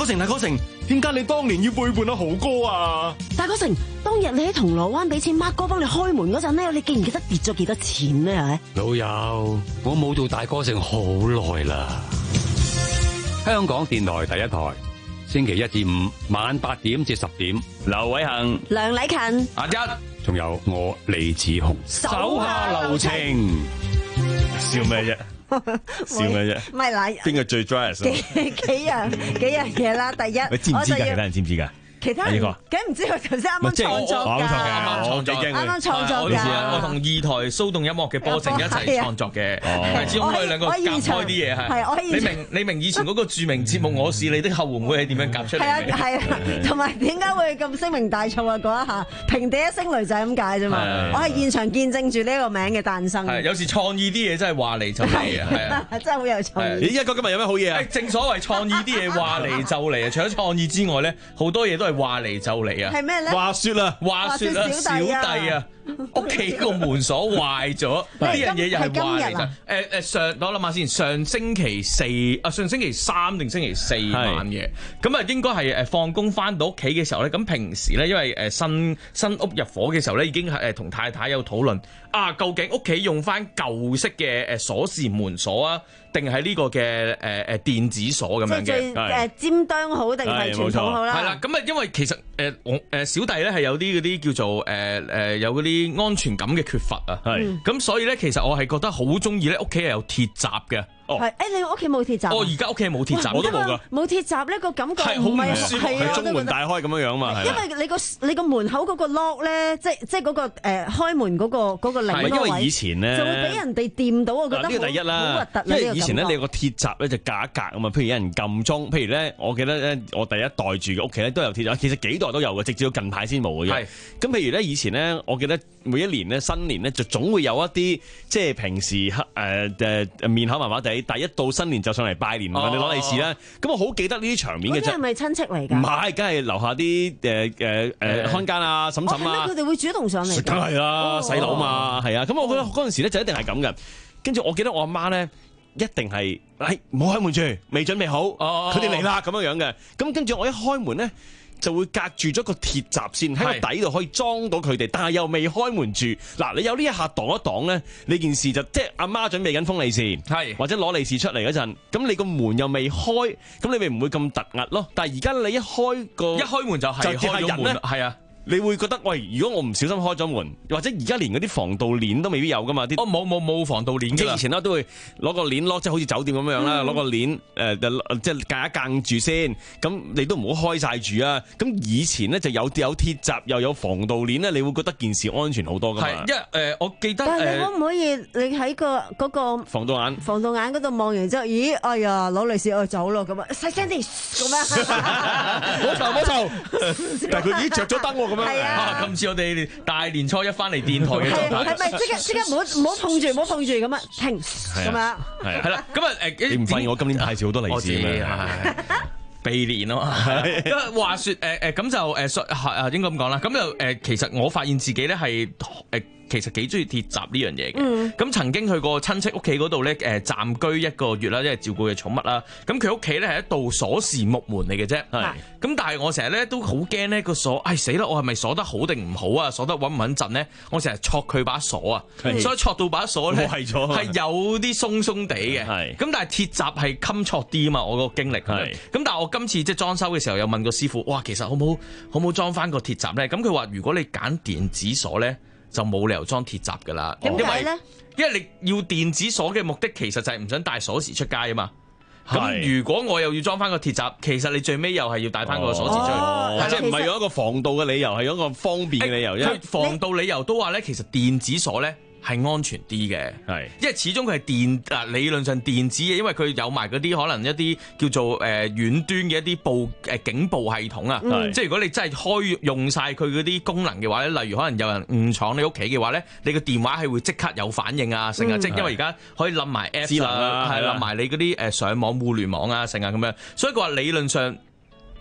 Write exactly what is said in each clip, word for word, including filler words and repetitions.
成，大哥成，點解你當年要背叛阿豪哥啊？ 大哥成，當日你喺銅鑼灣俾錢 Mark 哥幫你開門嗰陣咧，你記唔記得跌咗幾多錢咧？係老友，我冇做大哥成好耐啦。香港電台第一台，星期一至五晚八點至十點，劉偉恒、 梁禮勤、 阿一，仲有我李子雄， 手下留情。 笑咩啫？笑咩啫？ 唔係嗱， 邊個最 dry 啊？ 幾幾樣幾樣嘢啦？第一， 你知唔知㗎？ 我就要其他人知唔知㗎？ 其他人梗唔知佢頭先啱啱創作㗎， 創作嘅， 啱啱創作㗎。 我同二台騷動音樂嘅波靜一齊創作嘅，係只可以兩個夾開啲嘢係。你明你明以前嗰個著名節目《我是你的後援會》係點樣夾出嚟？ 係啊係啊，同埋點解會咁聲名大噪啊？嗰一下平地一聲雷就係咁解啫嘛。我係現場見證住呢個名嘅誕生。 係有時創意啲嘢真係話嚟就嚟啊！係啊， 真係好有創意。 你一個今日有咩好嘢啊？ 正所謂創意啲嘢話嚟就嚟啊！除咗創意之外咧，好多嘢都係話嚟就嚟。 係咩咧？ 話說啦， 話說啦，小弟啊，屋企個門鎖壞咗，呢樣嘢又係話嚟㗎。誒誒，上我諗下先，上星期四啊，上星期三定星期四晚嘅，咁啊應該係誒放工翻到屋企嘅時候咧，咁平時咧，因為誒新新屋入伙嘅時候咧，已經係誒同太太有討論啊，究竟屋企用翻舊式嘅誒鎖匙門鎖啊，定係呢個嘅誒誒電子鎖咁樣嘅？ 即係誒尖端好定係傳統好啦？ 係啦，咁啊因為其實誒我誒小弟咧係有啲嗰啲叫做誒誒有嗰啲安全感嘅缺乏啊，係咁所以咧其實我係覺得好中意咧屋企係有鐵閘嘅。 係誒，你屋企冇鐵閘？ 我而家屋企冇鐵閘，我都冇㗎。 冇鐵閘呢個感覺係好唔舒服， 係中門大開咁樣樣嘛。 因為你個你個門口嗰個 lock 咧，即即嗰個誒開門嗰個嗰個鈴嗰個位， 因為以前咧就會俾人哋掂到，我覺得呢個第一啦， 好核突。 因為以前咧你有個鐵閘咧就隔一格啊嘛，譬如有人撳鐘，譬如咧我記得咧我第一代住嘅屋企咧都有鐵閘，其實幾代都有嘅，直至到近排先冇嘅啫。咁譬如咧以前咧，我記得每一年咧新年咧就總會有一啲即係平時誒誒面口麻麻地，第一到新年就上嚟拜年問你攞利是啦，咁我好記得呢啲場面嘅啫。 嗰啲係咪親戚嚟㗎？ 唔係，梗係樓下啲誒誒誒看更啊、嬸嬸啊， 佢哋會主動上嚟。 梗係啦，細佬嘛，係啊。咁我覺得嗰陣時咧就一定係咁嘅。跟住我記得我阿媽咧一定係誒唔好開門住，未準備好，佢哋嚟啦咁樣樣嘅。咁跟住我一開門咧，就會隔住咗個鐵閘先喺個底度可以裝到佢哋，但係又未開門住。嗱，你有呢一下擋一擋咧，呢件事就即係阿媽準備緊封利是，係或者攞利是出嚟嗰陣，咁你個門又未開，咁你咪唔會咁突兀咯。但係而家你一開個一開門就係就係人咧， 係啊。 你會覺得喂，如果我唔小心開咗門，或者而家連嗰啲防盜鏈都未必有噶嘛？啲哦冇冇冇防盜鏈嘅。 即係以前咧都會攞個鏈 lock，即係好似酒店咁樣啦，攞、嗯、個鏈誒、呃、即係隔一隔住先。咁你都唔好開晒住啊！咁以前咧就有有鐵閘又有防盜鏈咧，你會覺得件事安全好多噶嘛？ 係，因為誒、呃、我記得。 但係你可唔可以你喺個嗰個防盜眼防盜眼嗰度望完之後，咦？哎呀，攞利是我走咯咁啊！細聲啲咁樣， 冇嘈冇嘈。但係佢已經着咗燈喎。 係啊！ 今次我哋大年初一翻嚟電台嘅狀態， 係咪即刻即刻唔好唔好碰住，唔好碰住咁啊！停咁樣， 係係啦，咁啊誒， 你唔發現我今年派少好多利是咩？ 避年啊嘛，咁話説誒誒咁就誒誒應該咁講啦，咁就誒其實我發現自己咧係誒。其實幾中意鐵閘呢樣嘢嘅，咁、嗯、曾經去過親戚屋企嗰度咧，誒暫居一個月啦，即係照顧嘅寵物啦。咁佢屋企咧係一道鎖匙木門嚟嘅啫，係。咁但係我成日咧都好驚咧個鎖，唉死啦！我係咪鎖得好定唔好啊？鎖得穩唔穩陣咧？我成日戳佢把鎖啊，所以戳到把鎖咧係有啲鬆鬆地嘅。係。咁但係鐵閘係襟戳啲啊嘛，我個經歷係。咁但係我今次即係裝修嘅時候，又問個師傅，哇，其實好唔好好唔好裝翻個鐵閘咧？咁佢話如果你揀電子鎖咧，就冇理由裝鐵閘噶啦， 點解咧？ 因為你要電子鎖嘅目的其實就係唔想帶鎖匙出街啊嘛。咁如果我又要裝翻個鐵閘，其實你最尾又係要帶翻個鎖匙出去， 哦、即係唔係有一個防盜嘅理由，係有一個方便嘅理由。 佢、欸、防盜理由都話咧，其實電子鎖咧係安全啲嘅，係，因為始終佢係電啊，理論上電子嘅，因為佢有埋嗰啲可能一啲叫做誒遠端嘅一啲報誒警報系統啊，嗯、即係如果你真係開用晒佢嗰啲功能嘅話咧，例如可能有人誤闖你屋企嘅話咧，你個電話係會即刻有反應啊，成啊、嗯，即係因為而家可以冧埋 Apps 啊，係冧埋你嗰啲誒上網互聯網啊，成啊咁樣，所以佢話理論上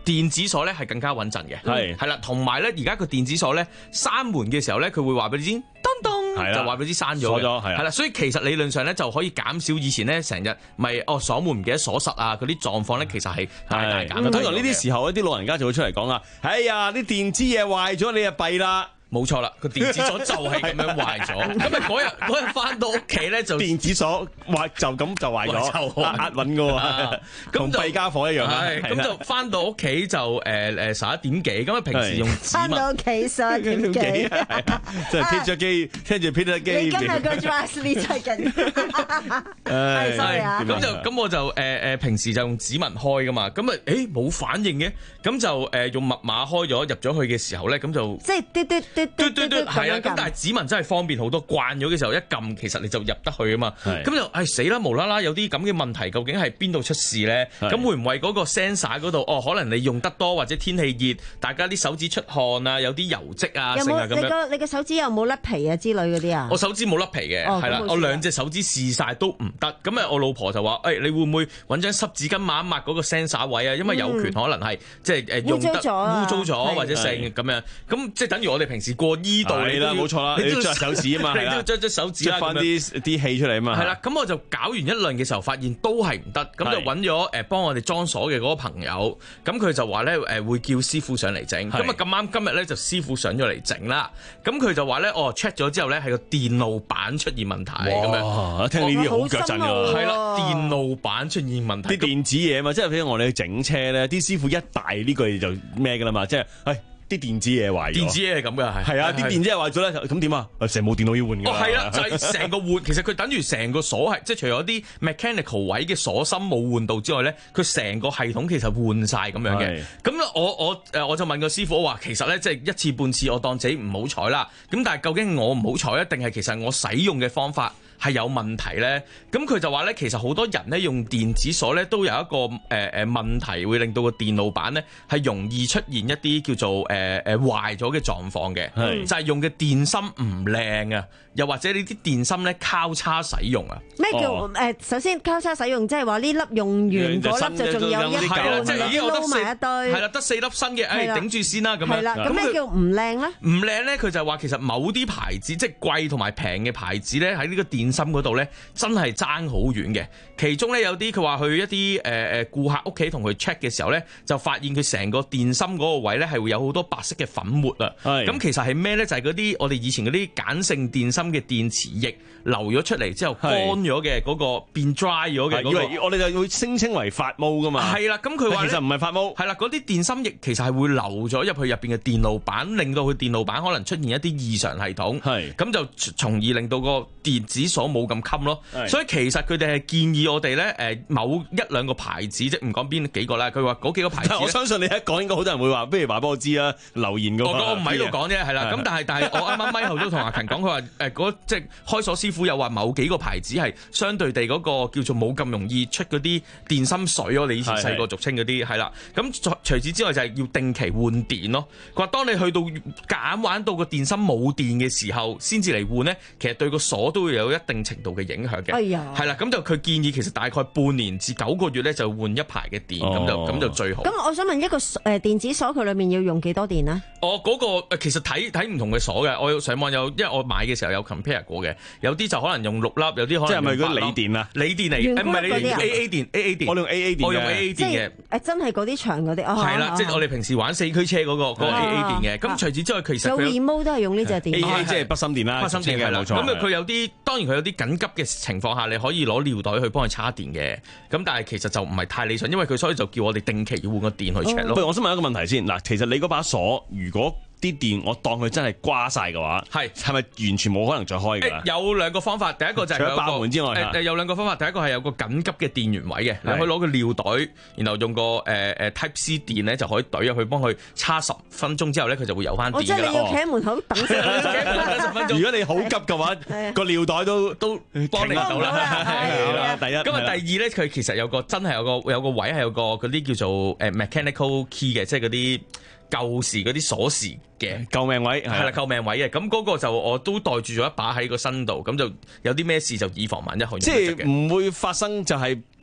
電子鎖咧係更加穩陣嘅， 係係啦，同埋咧而家個電子鎖咧閂門嘅時候咧，佢會話俾你知，噔噔， 係啦就話俾你知閂咗鎖嘅， 咗係啊係啦，所以其實理論上咧就可以減少以前咧成日咪哦鎖門唔記得鎖實啊嗰啲狀況咧，其實係大大減咗。 通常呢啲時候，一啲老人家就會出嚟講啊，哎呀，啲電子嘢壞咗，你就弊啦。 冇錯啦，個電子鎖就係咁樣壞咗。咁啊嗰日嗰日翻到屋企咧就電子鎖壞就咁就壞咗，壓壓穩㗎喎，同弊家伙一樣啊。 係咁就翻到屋企就誒誒十一點幾，咁啊平時用指翻到紋。 屋企十一點幾， 即係貼咗機，聽住 Peter 機。 你今日個 dress 呢真係勁，係 sorry 啊。 咁就咁我就誒誒平時就用指紋開噶嘛，咁啊誒冇反應嘅，咁就誒用密碼開咗入咗去嘅時候咧，咁就即係嘟嘟嘟嘟嘟嘟咁係啊， 樣撳。 咁但係指紋真係方便好多，慣咗嘅時候一撳其實你就入得去啊嘛， 係咁就誒死啦無啦啦有啲咁嘅問題，究竟係邊度出事咧？ 係咁會唔會嗰個 sensor 嗰度哦？可能你用得多或者天氣熱，大家啲手指出汗啊，有啲油漬啊， 有冇你剩啊咁樣。 個你個手指有冇甩皮啊之類嗰啲啊我？手指冇甩皮嘅，係啦、 哦咁冇事我兩隻手指試晒都唔得，咁啊我老婆就話：，誒、哎、你會唔會揾張濕紙巾抹一抹嗰個 sensor 位啊？因為有權可能係、即係誒用得污糟咗啊污糟咗係或者剩咁樣，咁即係等於我哋平時過依度你係啦， 都要冇錯啦，你你都要要捽手指啊嘛，係啦你都要，捽捽手指啦， 捽翻咁樣啲啲氣出嚟啊嘛。 係啦，咁我就搞完一輪嘅時候，發現都係唔得，咁就係揾咗誒幫我哋裝鎖嘅嗰個朋友，咁佢就話咧誒會叫師傅上嚟整，咁係啊咁啱今日咧就師傅上咗嚟整啦，咁佢就話咧哦 check 咗之後咧係個電路板出現問題咁樣， 哇！聽呢啲好腳震㗎喎。 係啦， 哇電路板出現問題， 啲電子嘢嘛，即係譬如我哋去整車咧，啲師傅一大呢句就咩㗎啦嘛，即係，誒啲電子嘢壞咗。 電子嘢係咁嘅係係啊，啲電子嘢壞咗咧，咁點啊？誒成部電腦要換㗎哦， 啦。 係啦，就係、成個換，其實佢等於成個鎖係，即係除咗啲 mechanical 位嘅鎖芯冇換到之外咧，佢成個系統其實換晒咁樣嘅係。 咁我我誒我就問個師傅，我話其實咧即係一次半次，我當自己唔好彩啦。咁但係究竟我唔好彩一定係其實我使用嘅方法係有問題咧？咁佢就話咧，其實好多人咧用電子鎖咧都有一個誒誒、呃、問題，會令到個電路板咧係容易出現一啲叫做誒誒壞咗嘅狀況嘅， 係就係用嘅電芯唔靚啊，又或者呢啲電芯咧交叉使用啊。 咩叫哦誒？首先交叉使用，即係話呢粒用完嗰粒就仲有一係係啦， 個， 即係已經我得撈四埋一堆， 係啦，得四粒新嘅，誒係啦頂住先啦咁樣。 係啦。咁咩佢叫唔靚咧？ 唔靚咧？佢就話其實某啲牌子，即係貴同埋平嘅牌子咧，喺呢個電芯嗰度咧，真係爭好遠嘅。其中咧有啲佢話去一啲誒誒顧客屋企同佢 check 嘅時候咧，就發現佢成個電芯嗰個位咧係會有好多白色嘅粉末啊。 係咁其實係咩咧？就係嗰啲我哋以前嗰啲鹼性電芯嘅電池液流咗出嚟之後乾咗嘅嗰個變 dry 咗嘅嗰個。 係以為我哋就會聲稱為發毛㗎嘛。 係啦，咁佢話其實唔係發毛。 係啦，嗰啲電芯液其實係會流咗入去入邊嘅電路板，令到佢電路板可能出現一啲異常系統， 係咁就從而令到個電子鎖冇咁襟咯。 係所以其實佢哋係建議我哋咧誒某一兩個牌子，即係唔講邊幾個啦。佢話嗰幾個牌子但係我呢。 相信你一講，應該好多人會話，不如話俾我知啊，留言㗎我嘛。 我唔喺度講啫，係啦。 係咁但係但係我啱啱咪後都同阿勤講，佢話誒嗰即係開鎖師傅又話某幾個牌子係相對地嗰個叫做冇咁容易出嗰啲電芯水，我哋以前細個俗稱嗰啲係啦。咁除除此之外就係要定期換電咯。佢話當你去到夾硬玩到個電芯冇電嘅時候，先至嚟換咧，其實對個鎖都會有一定程度嘅影響嘅。 哎呀係啦，咁就佢建議其實大概半年至九個月咧就換一排嘅電，咁、 哦就咁就最好。 咁我想問一個誒電子鎖佢裏面要用幾多電啊？ 我嗰、個其實睇睇唔同嘅鎖嘅，我有上網有，因為我買嘅時候有 compare 過嘅，有啲就可能用六粒，有啲可能即係咪嗰啲用八粒鋰電啊？ 鋰電嚟， 圓誒唔係你咕碌嗰啲啊 A A 電 A A 電， 我用 A A 電嘅我用 A A 即電嘅係。誒真係嗰啲長嗰啲啊？ 係啦，即係我哋平時玩四驅車嗰、個嗰、個 A A 電嘅。咁、 啊除此之外，其實有佢有 remote 都係用呢隻 A 電。 A 即係筆芯電啦， 發生電係啦。 冇錯。 咁佢有啲當然佢有啲緊急嘅情況下，你可以攞尿袋去幫佢叉電嘅。咁但係其實就唔係太理想，因為佢所以就叫我哋定期要換個電去 check 咯。 不如我想問一個問題先嗱，其實你嗰把鎖如果啲電我當佢真係瓜晒嘅話， 係係咪完全冇可能再開㗎啦？ 有兩個方法，第一個就係除咗佢有個爆門之外誒誒有兩個方法，第一個係有個緊急嘅電源位嘅，你可以攞個尿袋，然後用個誒誒 Type C 電咧就可以懟入去幫佢叉十分鐘之後咧，佢就會有翻我電㗎啦。 即係你要企喺門口等十分鐘。 十分鐘如果你好急嘅話， 係個尿袋都都幫你唔到幫唔到啦啦。 係啊第一。 咁啊，第二咧，佢其實有個真係有個有個位係有個嗰啲叫做誒 mechanical key 嘅，即係嗰啲舊時嗰啲鎖匙嘅。 救命位係啦，救命位嘅，咁嗰個就我都袋住咗一把喺個身度，咁就有啲咩事就以防萬一去用即得着嘅。 係唔會發生就係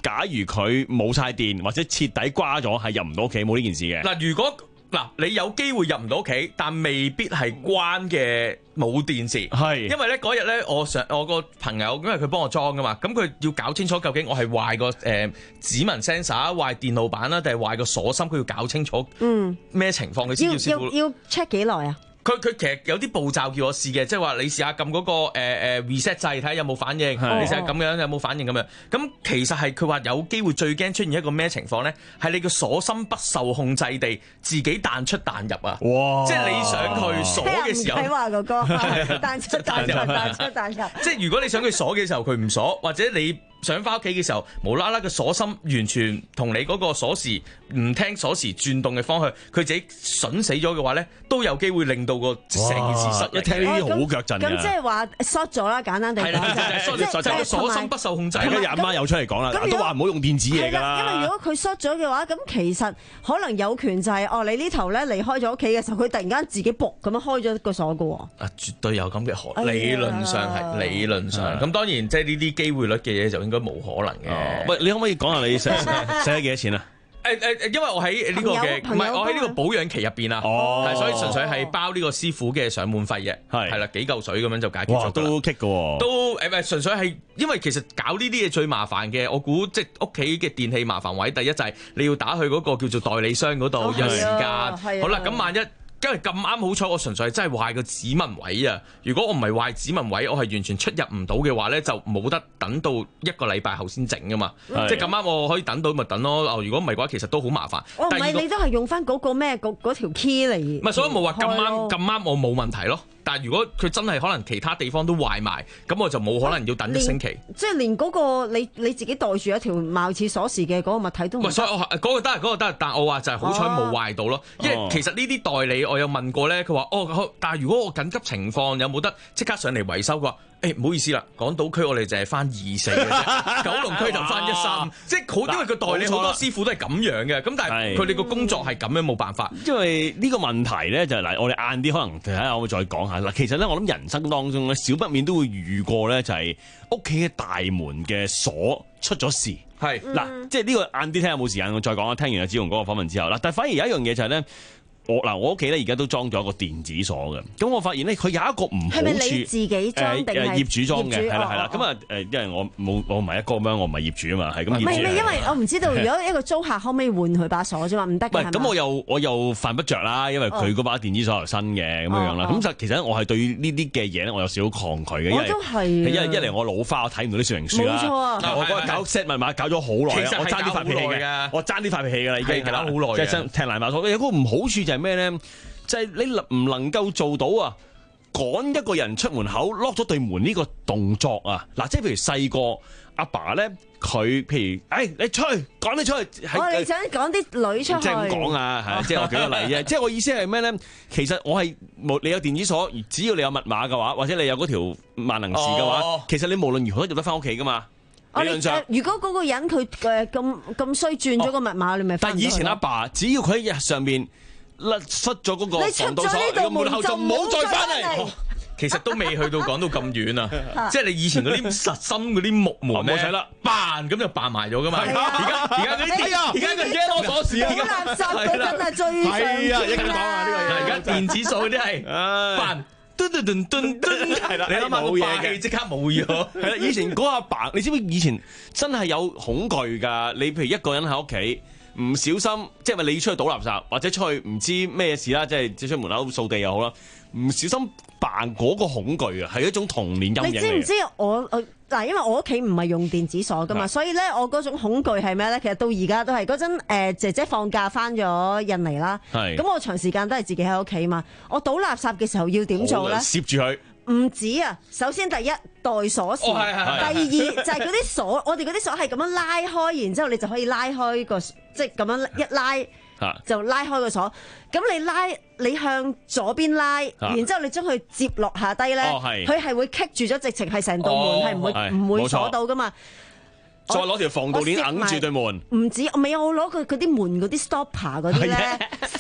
假如佢冇晒電或者徹底瓜咗，係入唔到屋企，冇呢件事嘅。 嗱，如果嗱你有機會入唔到屋企，但未必係關嘅冇電視， 係因為咧嗰日咧，我上我個朋友，因為佢幫我裝噶嘛，咁佢要搞清楚究竟我係壞個誒指紋 sensor、壞電路板啦，定係壞個鎖芯，佢要搞清楚嗯咩情況佢先要叫師傅。 要要 check 幾耐啊？ 佢佢其實有啲步驟叫我試嘅，即係話你試下撳嗰個誒誒 reset 掣睇下有冇反應，你試下咁樣有冇反應咁樣。咁其實係佢話有機會最驚出現一個咩情況咧？係你個鎖芯不受控制地自己彈出彈入啊！哇！即係你想佢鎖嘅時候， 睇話哥哥彈出彈入彈出彈入。 即係如果你想佢鎖嘅時候佢唔鎖，或者你想翻屋企嘅時候，無啦啦個鎖芯完全同你嗰個鎖匙唔聽鎖匙轉動嘅方向，佢自己筍死咗嘅話咧，都有機會令到個成件事失。 一聽呢啲好腳震嘅。 咁即係話 short 咗啦，簡單地講。 係啦，就係 short 咗，就係鎖芯不受控制。 而家阿媽又出嚟講啦，都話唔好用電子嘢㗎啦。 因為如果佢 short 咗嘅話，咁其實可能有權就係哦，你呢頭咧離開咗屋企嘅時候，佢突然間自己仆咁樣開咗個鎖㗎喎。 啊，絕對有咁嘅可能，理論上係理論上。咁當然即係呢啲機會率嘅嘢就應該冇可能嘅。 喂，你可唔可以講下你使使咗幾多錢啊？ 誒誒，因為我喺呢個嘅唔係我喺呢個保養期入邊啊，係所以純粹係包呢個師傅嘅上門費嘅，係係啦，幾嚿水咁樣就解決咗。哇，都棘嘅喎，都誒唔係純粹係因為其實搞呢啲嘢最麻煩嘅，我估即係屋企嘅電器麻煩位，第一就係你要打去嗰個叫做代理商嗰度有時間。好啦，咁萬一。因為咁啱好彩，我純粹係真係壞個指紋位啊！如果我唔係壞指紋位，我係完全出入唔到嘅話咧，就冇得等到一個禮拜後先整噶嘛。嗯、即係咁啱我可以等到咪等咯。哦，如果唔係嘅話，其實都好麻煩。 哦，唔係你都係用翻嗰個咩嗰嗰條 key 嚟？唔係，所以冇話咁啱咁啱我冇問題咯。但係如果佢真係可能其他地方都壞埋，咁我就冇可能要等一星期。 即係連嗰個你你自己袋住一條貌似鎖匙嘅嗰個物體都唔。 所以我嗰、嗰個得，嗰、嗰個得，但我話就係好彩冇壞到咯。哦、因為其實呢啲代理我有問過咧，佢話哦，但係如果我緊急情況有冇得即刻上嚟維修嘅話？誒唔好意思啦，港島區我哋就係翻二四嘅啫，九龍區就翻一三，即係好，因為佢代理好多師傅都係咁樣嘅，咁但係佢哋個工作係咁樣冇辦法。 因為呢個問題咧就係嗱，我哋晏啲可能睇下我會再講下嗱。其實咧，我諗人生當中咧，少不免都會遇過咧，就係屋企嘅大門嘅鎖出咗事。係嗱、嗯，即係呢個晏啲聽下有冇時間我再講啊。聽完阿子雄嗰個訪問之後嗱，但係反而有一樣嘢就係咧。我嗱，我屋企咧而家都裝咗一個電子鎖嘅，咁我發現咧佢有一個唔好處，係咪你自己裝定係業主裝嘅？係啦係啦，咁啊誒， 因為我冇我唔係一個咁樣，我唔係業主啊嘛，係咁業主。 唔係唔係，因為我唔知道如果一個租客可唔可以換佢把鎖啫嘛，唔得嘅。 咁我又我又犯不着啦，因為佢嗰把電子鎖係新嘅咁樣樣啦。咁就其實我係對於呢啲嘅嘢咧，我有少少抗拒嘅，因為都係因為一嚟我老花，我睇唔到啲說明書啦。 冇錯啊！ 我嗰日搞 set 密碼搞咗好耐，我爭啲發脾氣嘅，我爭啲發脾氣㗎啦，已經搞好耐。 即係踢爛把鎖。有個唔好處就係咩咧？就係你能唔能夠做到啊？趕一個人出門口 lock 咗對門呢個動作啊！嗱，即係譬如細個阿爸咧，佢譬如誒、哎、你出去趕你出去， 我、哦、你想趕啲女出去， 即係咁講啊，係即係我舉個例啫。即係我意思係咩咧？其實我係冇你有電子鎖，只要你有密碼嘅話，或者你有嗰條萬能匙嘅話，哦、其實你無論如何都入得翻屋企噶嘛。 理論上，如果嗰個人佢誒咁咁衰轉咗個密碼，哦、你咪翻。但係以前阿爸，只要佢喺日上邊。甩失咗嗰個防盜鎖，你個門口就唔好再翻嚟。 其實都未去到講到咁遠啊！即係你以前嗰啲實心嗰啲木門咧，冇使啦，扮咁就扮埋咗噶嘛。而家而家嗰啲而家嘅嘢攞鎖匙啊！ 垃圾嘅真係最常見啊！ 一陣講啊，呢個嘢而家電子鎖嗰啲係扮嘟嘟嘟嘟嘟，係啦，你諗下冇嘢嘅，即刻冇咗。 係啦，以前嗰阿爸，你知唔知以前真係有恐懼㗎？你譬如一個人喺屋企。唔小心，即係咪你出去倒垃圾，或者出去唔知咩事啦，即係即係出門口掃地又好啦，唔小心扮嗰個恐懼啊，係一種童年陰影嚟嘅。你知唔知我我嗱？因為我屋企唔係用電子鎖噶嘛，所以咧我嗰種恐懼係咩咧？其實到而家都係嗰陣誒姐姐放假翻咗印尼啦，咁我長時間都係自己喺屋企嘛。我倒垃圾嘅時候要點做咧？ 攝住佢。 唔止啊！首先第一袋鎖匙，哦、第二就係嗰啲鎖，我哋嗰啲鎖係咁樣拉開，然之後你就可以拉開個，即係咁樣一拉就拉開個鎖。咁你拉你向左邊拉，然之後你將佢接落下低咧，佢係、哦、會棘住咗，直情係成道門係唔、哦、會唔會鎖到噶嘛？ 再攞條防盜鏈揞住對門， 唔止，唔係我攞佢嗰啲門嗰啲 stopper 嗰啲咧，攝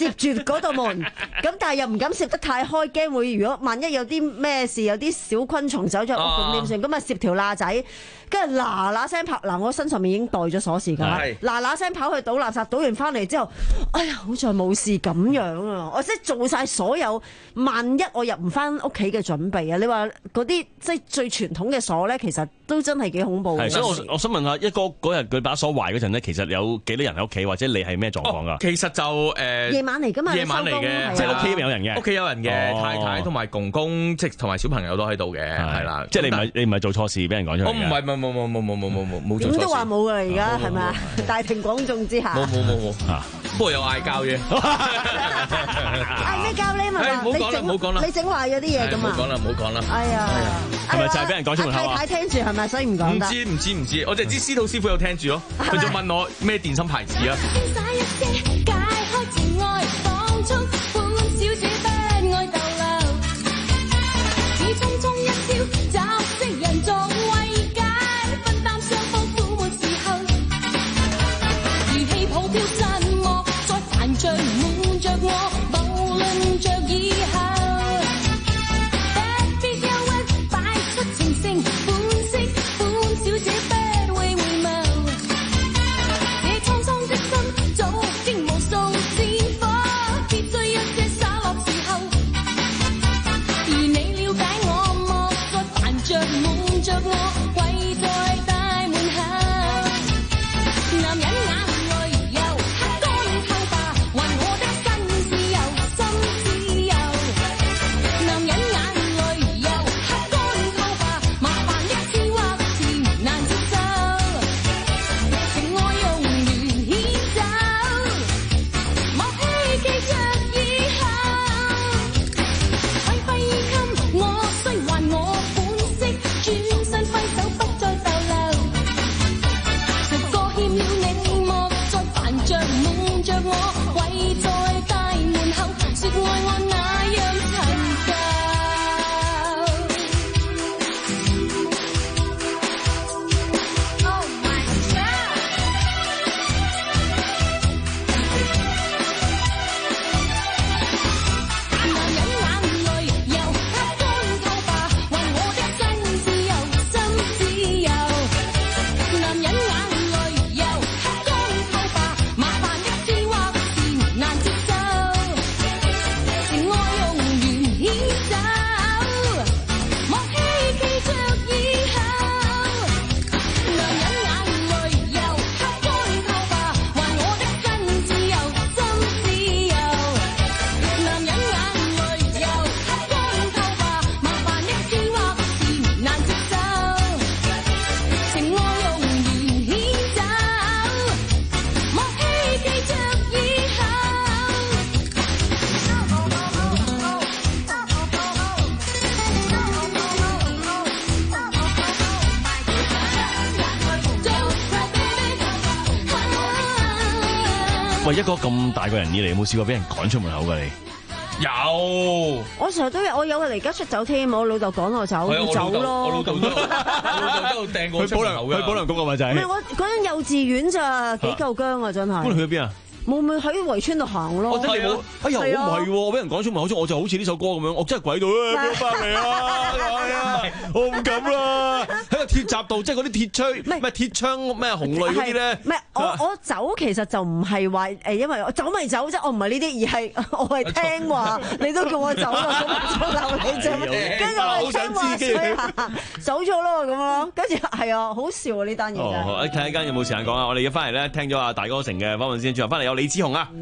攝住嗰道門，咁但係又唔敢攝得太開，驚會如果萬一有啲咩事，有啲小昆蟲走咗入屋咁點算？咁啊攝條罅仔，跟住嗱嗱聲跑，嗱我身上面已經袋咗鎖匙㗎啦，嗱嗱聲跑去倒垃圾，倒完翻嚟之後，哎呀好在冇事咁樣啊！我即係做晒所有，萬一我入唔翻屋企嘅準備啊！你話嗰啲即係最傳統嘅鎖咧，其實都真係幾恐怖。係， 所以我我想問下，一哥嗰日佢把鎖壞嗰陣咧，其實有幾多人喺屋企，或者你係咩狀況㗎？ 其實就誒夜晚嚟㗎嘛， 夜晚嚟嘅， 即係屋企有人嘅， 屋企有人嘅，太太同埋公公，即係同埋小朋友都喺度嘅，係啦。即係你唔係你唔係做錯事俾人講出嚟嘅？ 我唔係，冇冇冇冇冇冇冇冇冇做錯事。 點都話冇㗎啦，而家係咪啊？大庭廣眾之下。 冇冇冇冇嚇，不過有嗌交啫。 嗌咩交咧？咪話唔好講啦，唔好講啦， 你整壞咗啲嘢㗎嘛？ 唔好講啦，唔好講啦。 哎呀， 係咪就係俾人講出門口啊？ 太太聽住係咪？所以唔講得。 唔知唔知唔知，我就知司徒師傅有聽住咯。佢就問我咩電芯牌子啊？ 喂，一個咁大個人以嚟，有冇試過俾人趕出門口㗎你？ 有， 我成日都有，我有離家出走添，我老豆趕我走，我走咯。 我老豆都，我老豆都掟過出門口嘅。 去保良局個咪就係。 唔係我嗰陣幼稚園咋，幾夠薑啊真係。 咁你去咗邊啊？冇咪喺圍村度行咯。 我真係冇，哎呀，我唔係喎，我俾人趕出門口，我就好似呢首歌咁樣，我真係鬼到啊！冇翻嚟啊！係啊，我唔敢啦。喺個鐵閘度，即係嗰啲鐵窗，咩鐵窗咩紅類嗰啲咧。 唔係我我走其實就唔係話誒，因為我走咪走啫，我唔係呢啲，而係我係聽話，你都叫我走啦，咁就留你啫。跟住我聽話，所以走咗咯咁咯。跟住係啊，好笑啊呢單嘢真係。 哦，睇下間有冇時間講啊！我哋而家翻嚟咧，聽咗阿大哥成嘅訪問先，轉頭翻嚟有李子雄啊。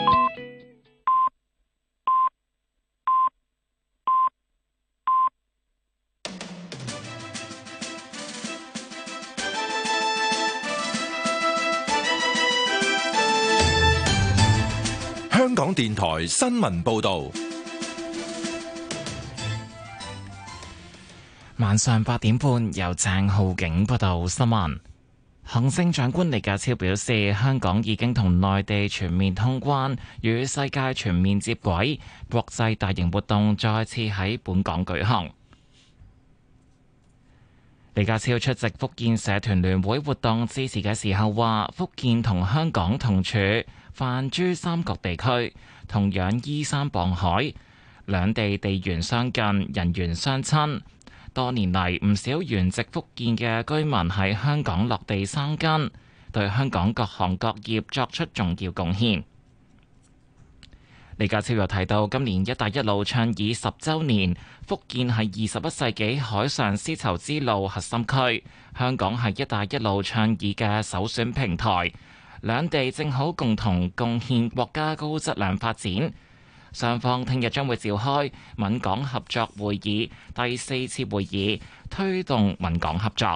香港電台新聞報道， 晚上八點半由鄭浩景報道新聞。行政長官李家超表示，香港已經同內地全面通關，與世界全面接軌，國際大型活動再次喺本港舉行。李家超出席福建社團聯會活動致辭嘅時候話，福建同香港同處泛珠三角地區， 同樣依山傍海，兩地地緣相近，人緣相親。多年嚟，唔少原籍福建嘅居民喺香港落地生根，對香港各行各業作出重要貢獻。李家超又提到，今年一帶一路倡議十週年，福建係二十一世紀海上絲綢之路核心區，香港係一帶一路倡議嘅首選平台，兩地正好共同貢獻國家高質量發展。雙方聽日將會召開閩港合作會議第四次會議，推動閩港合作。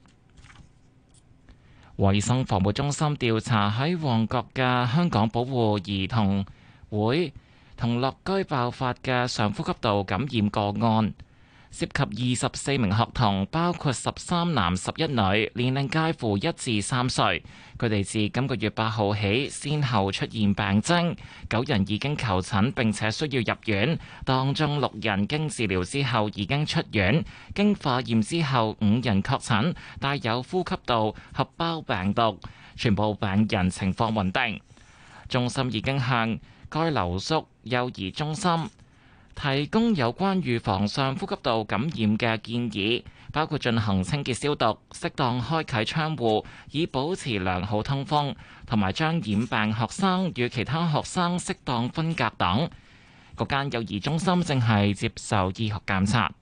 衛生防護中心調查喺旺角嘅香港保護兒童會同樂居爆發嘅上呼吸道感染個案，涉及二十四名學童，包括十三男十一女，年齡介乎一至三歲。佢哋自今個月八號起，先後出現病徵，九人已經求診並且需要入院，當中六人經治療之後已經出院。經化驗之後，五人確診帶有呼吸道合胞病毒，全部病人情況穩定。中心已經向該留宿幼兒中心提供有關預防上呼吸道感染嘅建議，包括進行清潔消毒、適當開啟窗戶以保持良好通風，同埋將染病學生與其他學生適當分隔等。嗰間幼兒中心正係接受醫學監察。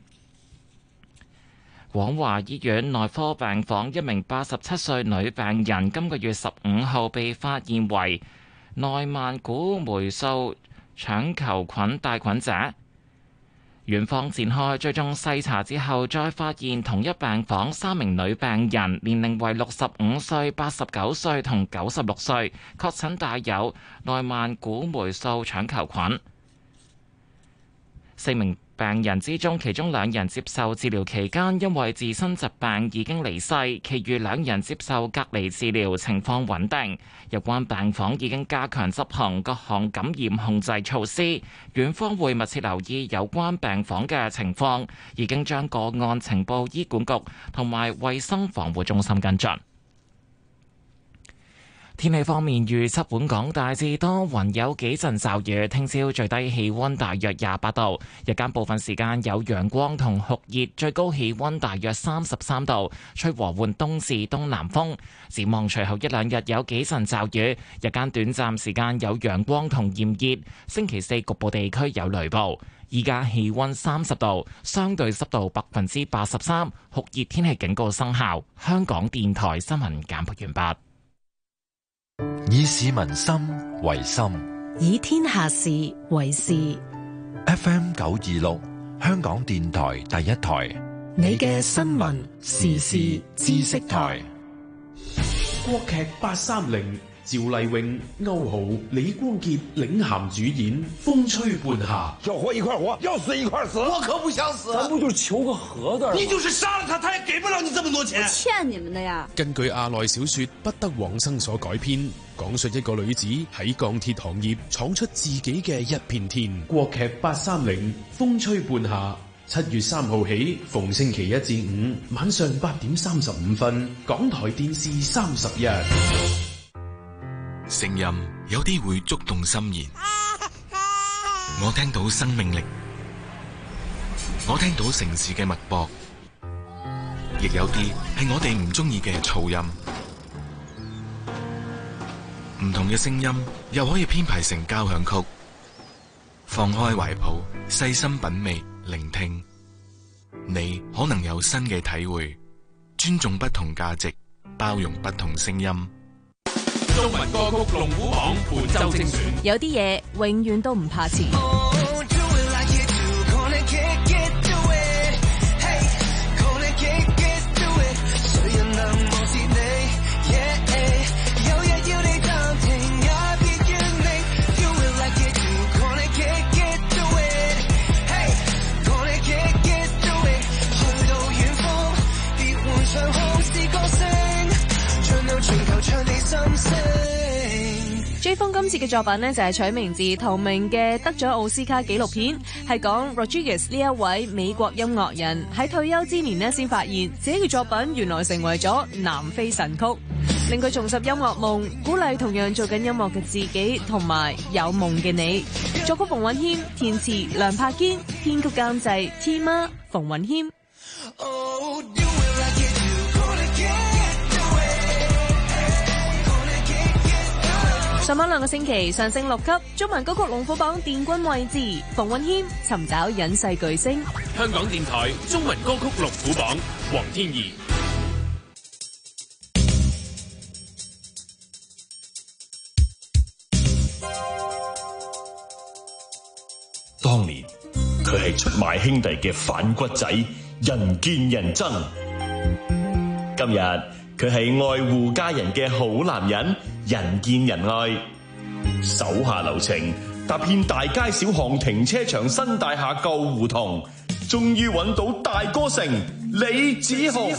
廣華醫院內科病房一名八十七歲女病人，今個月十五號被發現為內曼古黴素腸球菌帶菌者，院方展開追蹤篩查之後，再發現同一病房三名女病人，年齡為六十五歲、八十九歲同九十六歲，確診帶有內曼古黴素腸球菌。四名病人之中，其中兩人接受治療期間因為自身疾病已經離世，其餘兩人接受隔離治療，情況穩定。有關病房已經加強執行各項感染控制措施，院方會密切留意有關病房嘅情況，已經將個案呈報醫管局同埋衛生防護中心跟進。天氣方面預測，本港大致多雲，有幾陣驟雨。聽朝最低氣溫大約廿八度，日間部分時間有陽光同酷熱，最高氣溫大約三十三度，吹和緩東至東南風。展望隨後一兩日有幾陣驟雨，日間短暫時間有陽光同炎熱。星期四局部地區有雷暴。依家氣溫三十度，相對濕度百分之八十三，酷熱天氣警告生效。香港電台新聞簡報完畢。 以市民心為心， 以天下事為事。 F M 九二六，香港電台第一台， 你嘅新聞時事知識台。 國劇八三零，趙麗穎、歐豪、李光潔領銜主演《風吹半夏》。 要活一塊活，要死一塊死。 我可不想死。 咱不就求個和字？ 你就是殺了他，他也給不了你這麼多錢。 我欠你們的呀。 根據阿內小說《不得往生》所改編，講述一個女子喺鋼鐵行業闖出自己嘅一片天。國劇八三零，《風吹半夏》，七月三號起，逢星期一至五晚上八點三十五分，港台電視三十一。 聲音有啲會觸動心弦，我聽到生命力，我聽到城市嘅脈搏，亦有啲係我哋唔中意嘅噪音。唔同嘅聲音又可以編排成交響曲。放開懷抱，細心品味，聆聽，你可能有新嘅體會。尊重不同價值，包容不同聲音。 中文歌曲龍虎榜本周精選， 有啲嘢永遠都唔怕遲。追風今次嘅作品呢，就係取名自同名嘅得咗奧斯卡紀錄片，係講 Rodriguez 呢一位美國音樂人喺退休之年呢，先發現自己嘅作品原來成為咗南非神曲。 令佢重拾音樂夢，鼓勵同樣做緊音樂嘅自己同埋有夢嘅你。作曲馮允謙，填詞梁柏堅，編曲監製 T 媽馮允謙。上榜兩個星期上升六級，中文歌曲龍虎榜殿軍位置，馮允謙尋找隱世巨星。 香港電台中文歌曲龍虎榜，黃天怡。 當年佢係出賣兄弟嘅反骨仔，人見人憎。今日佢係愛護家人嘅好男人，人見人愛。手下留情，踏遍大街小巷、停車場、新大廈、舊胡同，終於揾到大歌城李子雄。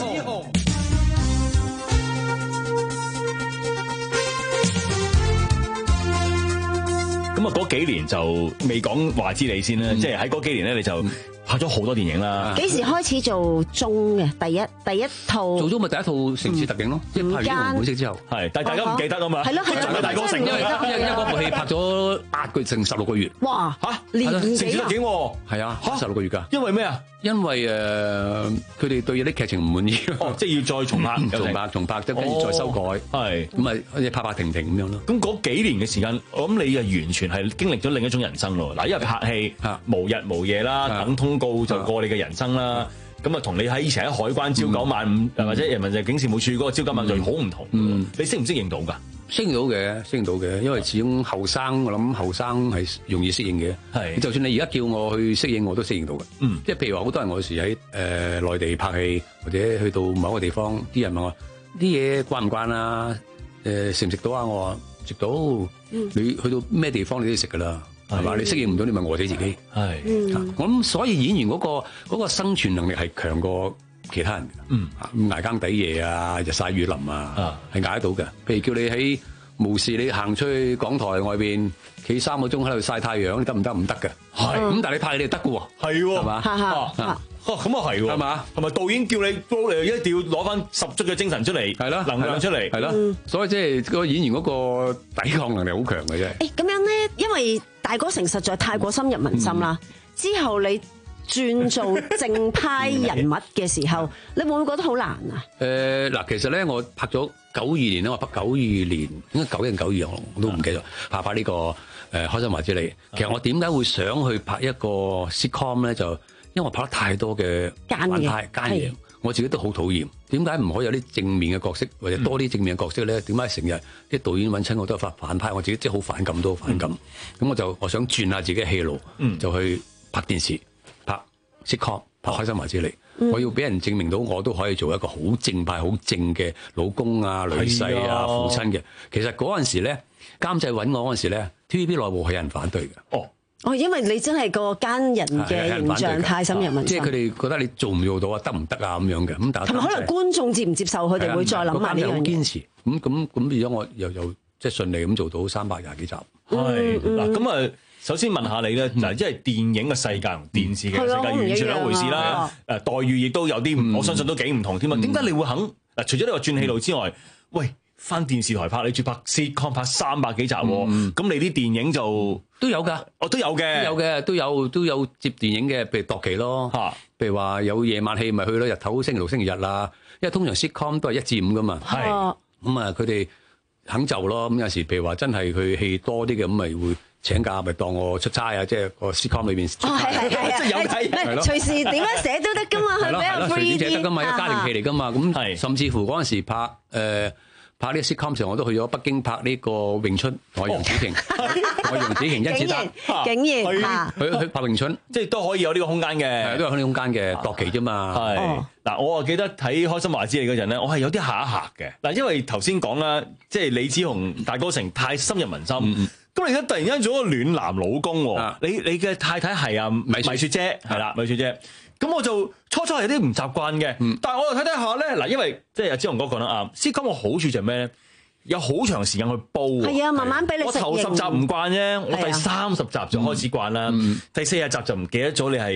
咁啊，嗰幾年就未講話之你先啦，即係喺嗰幾年咧，你就拍咗好多電影啦。 幾時開始做中嘅？第一第一套做咗咪第一套城市特警咯，即係拍完《紅會色》之後， 係，但係大家唔記得啊嘛。 係咯係咯， 大歌城，因為因為因為嗰部戲拍咗八個月成十六個月。 哇嚇，年城市特警喎， 係啊，十六個月㗎。 因為咩啊？ 因為誒，佢哋對啲劇情唔滿意， 哦，即係要再重拍， 重拍重拍，即跟住再修改， 係咁啊，好似拍拍停停咁樣咯。 咁嗰幾年嘅時間，我諗你啊完全係經歷咗另一種人生咯。嗱，因為拍戲無日無夜啦，等通告就過你嘅人生啦。咁啊，同你喺以前喺海關朝九晚五，或者人民就警事務處嗰個朝九晚五就好唔同。嗯，你適唔適應到㗎？ 適應到嘅，適應到嘅，因為始終後生，我諗後生係容易適應嘅。係，就算你而家叫我去適應，我都適應到嘅。嗯，即係譬如話，好多人我有時喺誒內地拍戲，或者去到某一個地方，啲人問我啲嘢慣唔慣啊？誒食唔食到啊？我話食到。嗯，你去到咩地方你都食㗎啦，係嘛？你適應唔到，你咪餓死自己。係，嗯，我諗所以演員嗰個嗰個生存能力係強過其他人嘅。嗯，捱更抵夜啊，日曬雨淋啊，係捱得到嘅。譬如叫你喺無事，你行出去港台外邊企三個鐘喺度曬太陽，你得唔得？唔得嘅。係，咁但係你拍你哋得嘅喎。係喎，係嘛？哦，咁啊係喎，係嘛？係咪導演叫你高嚟一定要攞翻十足嘅精神出嚟？係啦，能量出嚟，係啦。所以即係嗰個演員嗰個抵抗能力好強嘅啫。 誒，咁樣咧，因為大歌城實在太過深入民心啦。之後你轉做正派人物嘅時候，你會唔會覺得好難啊？ 誒嗱，其實咧我拍咗九二年咧，我拍九二年應該九一九二我我都唔記得拍拍呢個誒開心華之你。其實我點解會想去拍一個 sitcom 咧？就因為我拍得太多嘅反派奸嘢，我自己都好討厭。點解唔可以有啲正面嘅角色，或者多啲正面嘅角色咧？點解成日啲導演揾親我都係拍反派？我自己即係好反感，都好反感。咁、嗯、我就我想轉下自己嘅戲路，嗯、就去拍電視、拍 sitcom、拍開心華之你。嗯、我要俾人證明到我都可以做一個好正派、好正嘅老公啊、女婿啊、父親嘅。其實嗰陣時咧，監製揾我嗰陣時咧 ，T V B 內部係有人反對嘅。哦。 哦，因為你真係個奸人嘅形象太深入民心， 即係佢哋覺得你做唔做到啊，得唔得啊咁樣嘅。咁但係同埋可能觀眾接唔接受，佢哋會再諗埋呢樣嘢。 好堅持，咁咁咁變咗我又又即係順利咁做到三百廿幾集。 係嗱，咁啊，首先問下你咧，嗱，因為電影嘅世界同電視嘅世界完全兩回事啦。誒，待遇亦都有啲，我相信都幾唔同添啊。點解你會肯嗱？除咗你話轉戲路之外，喂，翻電視台拍，你住拍 sitcom 拍三百幾集，咁你啲電影就都有㗎， 哦都有嘅， 都有嘅，都有都有接電影嘅，譬如度期咯，嚇，譬如話有夜晚戲咪去咯，日頭星期六、星期日啦，因為通常 sitcom 都係一至五㗎嘛，係，咁啊佢哋肯就咯，咁有時譬如話真係佢戲多啲嘅，咁咪會請假，咪當我出差啊，即係個 sitcom 裏邊出差， 係係係，即係有睇，係咯，隨時點樣寫都得㗎嘛，係比較 free 啲，隨時寫得㗎嘛，有家庭戲嚟㗎嘛，咁甚至乎嗰陣時拍誒。拍呢個 sitcom 時，我都去咗北京拍呢個詠春，同阿楊紫瓊，我楊紫瓊甄子丹， 竟然嚇， 去去拍詠春， 即係都可以有呢個空間嘅， 都有呢個空間嘅，度期啫嘛。 係嗱，我啊記得睇《開心華之你》嗰陣咧，我係有啲嚇一嚇嘅。嗱，因為頭先講啦，即係李子雄大歌城太深入民心，咁你而家突然間做個暖男老公喎，你你嘅太太係啊米米雪姐，係啦米雪姐。咁我就初初係有啲唔習慣嘅，嗯、但係我又睇睇下咧，嗱，因為即係阿子雄哥講得啱，sitcom個好處就係咩咧？有好長時間去煲， 係啊，慢慢俾你適應。 我頭十集唔慣啫，我第三十集就開始慣啦，嗯、第四十集就唔記得咗你係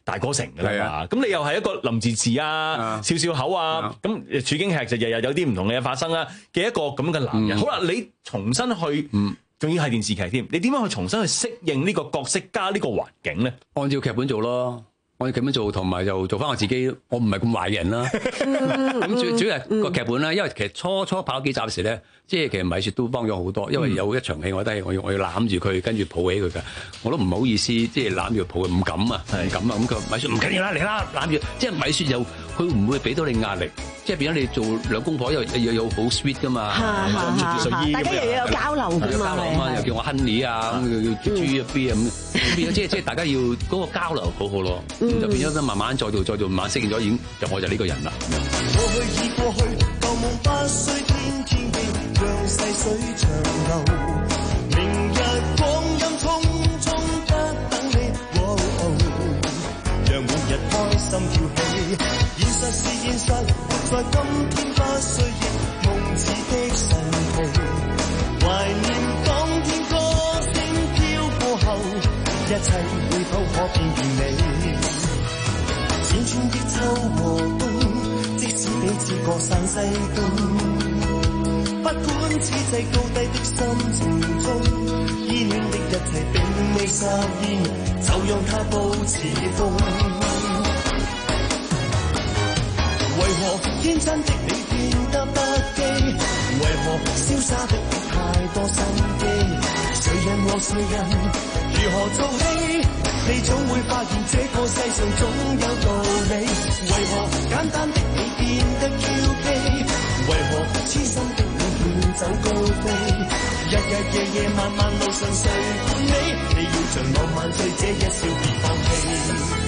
大歌城㗎啦嘛。咁你又係一個林治治啊、笑笑口啊，咁處境劇就日日有啲唔同嘅嘢發生啦嘅一個咁嘅男人。好啦，你重新去，仲要係電視劇添，你點樣去重新去適應呢個角色加呢個環境咧？ 按照劇本做咯。我哋咁樣做，同埋就做翻我自己，我唔係咁壞嘅人啦。咁主主要係個劇本啦，因為其實初初跑幾集時咧，即係其實米雪都幫咗好多，因為有一場戲我覺得係我要我要攬住佢，跟住抱起佢㗎，我都唔好意思，即係攬住抱佢，唔敢啊，唔敢啊。咁佢米雪唔緊要啦，嚟啦，攬住，即係米雪又佢唔會俾到你壓力，即係變咗你做兩公婆，因為又有好 sweet 㗎嘛， 大家又要有交流㗎嘛， 交流嘛，又叫我 honey 啊，咁又叫豬啊 B 啊咁，變咗即係即係大家要嗰個交流好好咯。咁就變咗慢慢再做再做，慢慢適應咗，已經就我就呢個人啦。 過去已過去，舊夢不需天天記，讓細水長流。明日光陰匆匆不等你，哦哦、讓每日開心跳起。現實是現實，活在今天不需要夢似的神奇。懷念當天歌聲飄過後，一切會否可變完美？轉轉的秋和冬，即使彼此各散西東，不管此際高低的心情中，依戀的一切並未實現，就讓它保持風。為何天真的你變得不羈？為何瀟灑的你太多心機？誰人和誰人如何做戲？你總會發現這個世上總有道理。為何簡單的你變得嬌氣？為何痴心的你遠走高飛？日日夜夜漫漫路上誰管你？你要像浪漫醉者一笑別放棄。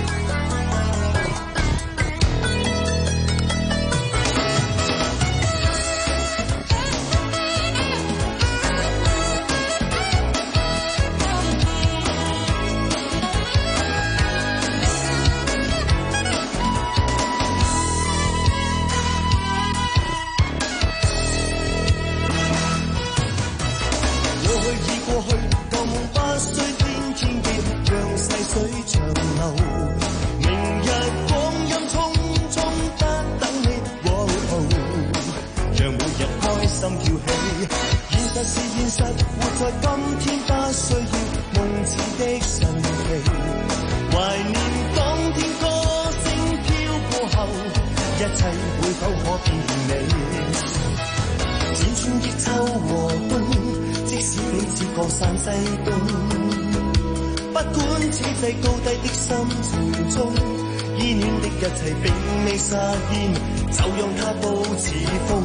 高低的心情中，依戀的一切並未實現，就讓它保持風。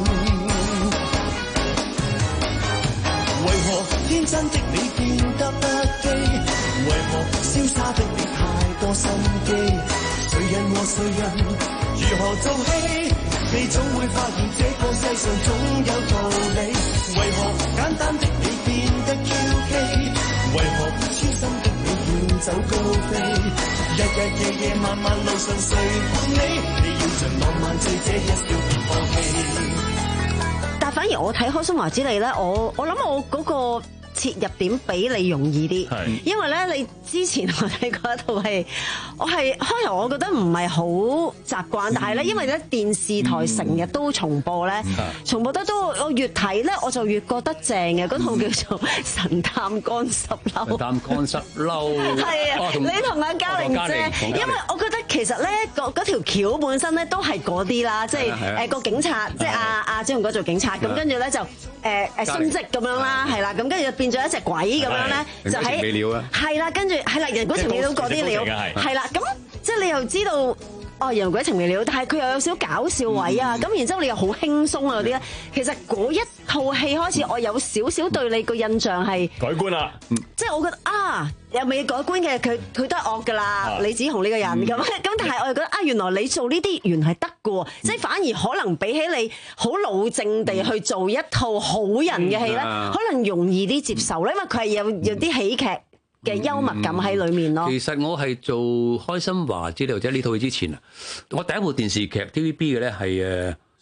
為何天真的你變得不羈？為何瀟灑的你太多心機？誰人和誰人如何做戲？你總會發現這個世上總有道理。為何簡單的你變得嬌氣？為何痴心的遠走高飛，日日夜夜漫漫路上誰管你？你要像浪漫醉者一笑別放棄。 但反而我睇《開心華之你》咧，我我諗我嗰個切入點比你容易啲，因為咧你之前我睇過一套戲，我係開頭我覺得唔係好習慣，但係咧因為咧電視台成日都重播咧，重播得都我越睇咧我就越覺得正嘅，嗰套叫做《神探乾濕褸》。 神探乾濕褸。係啊，你同阿嘉玲姐，因為我覺得其實咧嗰嗰條橋本身咧都係嗰啲啦，即係誒個警察，即係阿阿張國榮做警察，咁跟住咧就誒誒殉職咁樣啦，係啦，咁跟住變咗一隻鬼咁樣咧，就喺係啦，跟住係啦，人鬼情未了嗰啲料，係啦，咁即係你又知道哦，人鬼情未了，但係佢又有少少搞笑位啊，咁然之後你又好輕鬆啊嗰啲咧，其實嗰一套戲開始我有少少對你個印象係改觀啦， 即係我覺得啊，又未改觀嘅，佢佢都係惡噶啦，李子雄呢個人咁，咁但係我又覺得啊，原來你做呢啲原來係得嘅，即係反而可能比起你好老正地去做一套好人嘅戲咧，可能容易啲接受咧，因為佢係有有啲喜劇嘅幽默感喺裏面咯。 其實我係做開心華之你或者呢套戲之前啊，我第一部電視劇 T V B 嘅咧係誒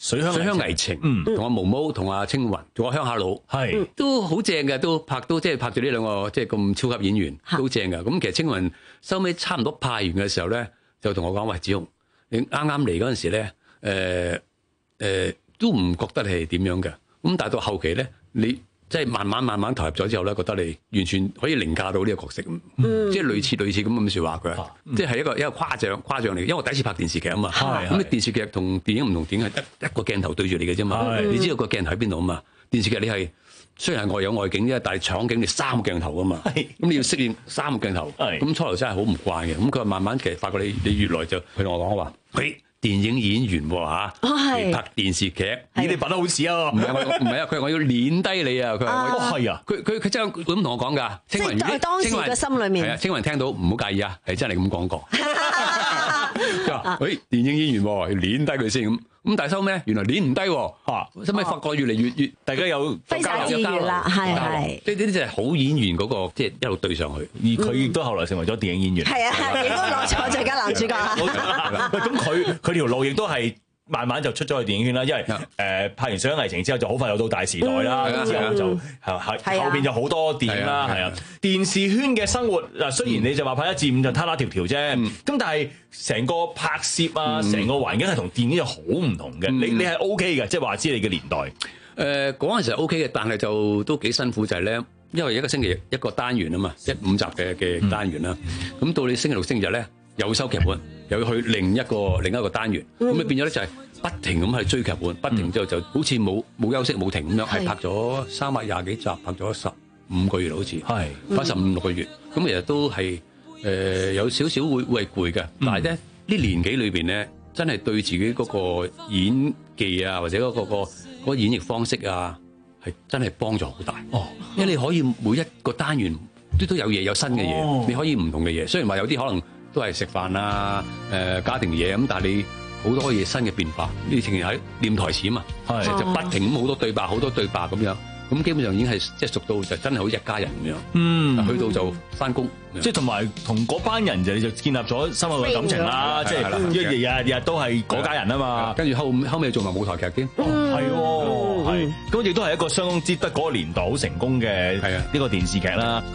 水鄉水鄉危情，同阿毛毛同阿青雲，仲有鄉下佬， 係都好正嘅，都拍到即係拍住呢兩個即係咁超級演員，都正嘅。咁其實青雲收尾差唔多拍完嘅時候咧，就同我講：喂，子雄，你啱啱嚟嗰陣時咧，誒、呃、誒、呃、都唔覺得係點樣嘅。咁但係到後期咧，你即係慢慢慢慢投入咗之後咧，覺得你完全可以凌駕到呢個角色，嗯、即係類似類似咁咁説話佢，啊嗯、即係一個一個誇張誇張嚟。因為我第一次拍電視劇啊嘛，咁你電視劇同電影唔同，點係一一個鏡頭對住你嘅啫嘛，你知道個鏡頭喺邊度啊嘛？電視劇你係雖然係外有外景啫，但係場景你三個鏡頭啊嘛，咁你要適應三個鏡頭，咁初頭真係好唔慣嘅。咁佢話慢慢其實發覺你你越來就佢同我講話，喂。電影演員喎嚇，嚟拍電視劇， 你哋拍得好似啊！ 唔係我唔係啊，佢話我要攆低你啊！佢話哦係啊， 佢佢佢真係咁同我講㗎。 即係當時嘅心裏面係啊，青雲聽到唔好介意啊，係真係咁講過。佢話：喂，電影演員喎，要攆低佢先咁。咁但係收尾原來攆唔低喎，嚇！收尾發覺越嚟越越大家有揮灑自如啦，係係。 呢呢啲就係好演員嗰個，即係一路對上去。 而佢亦都後來成為咗電影演員。 係啊，亦都攞咗最佳男主角。 喂，咁佢佢條路亦都係。慢慢就出咗去電影圈啦，因為誒、呃、拍完《水鄉危情》之後就好快有到大時代啦，嗯、之後就係係後邊就好多電影啦，係啊。電視圈嘅生活嗱，雖然你就話拍一至五就攤攤條條啫，咁、嗯、但係成個拍攝啊，成、嗯、個環境係同電影又好唔同嘅、嗯。你你係 O K 嘅，即係話知你嘅年代。誒嗰陣時係 O K 嘅，但係就都幾辛苦，就係、是、咧，因為一個星期一個單元啊嘛，即係五集嘅嘅單元啦。咁、嗯、到你星期六、星期日咧。又收劇本，又要去另一個另一個單元，咁、嗯、你變咗咧就係不停咁去追劇本，不停之後就好似冇冇休息冇停咁樣，係拍咗三百廿幾集，拍咗十五個月好似，係拍十五六個月，咁其實都係誒、呃、有少少會會係攰嘅，但係咧呢年紀裏邊咧，真係對自己嗰個演技啊，或者嗰、嗰個、嗰個演繹方式啊，係真係幫助好大。哦，因為你可以每一個單元都都有嘢有新嘅嘢、哦，你可以唔同嘅嘢，雖然話有啲可能。都係食飯啊，誒、呃、家庭嘢咁，但係你好多嘢新嘅變化，你情形喺念台詞啊嘛，就不停咁好多對白，好多對白咁樣，咁基本上已經係即係熟到就真係好似一家人咁樣。嗯，去到就翻工， 即係同埋同嗰班人就你就建立咗深厚嘅感情啦，即係一日日日都係嗰家人啊嘛。 跟住後後尾做埋舞台劇添， 係喎，係，咁亦都係一個相當之得嗰個年代好成功嘅係啊呢個電視劇啦。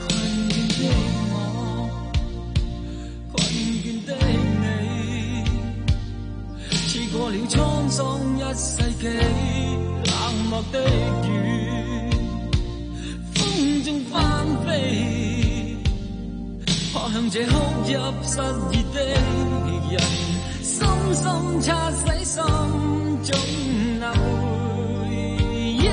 過了滄桑一世紀，冷漠的雨，風中翻飛，撲向這哭泣失意的人，深深擦洗心中那回憶，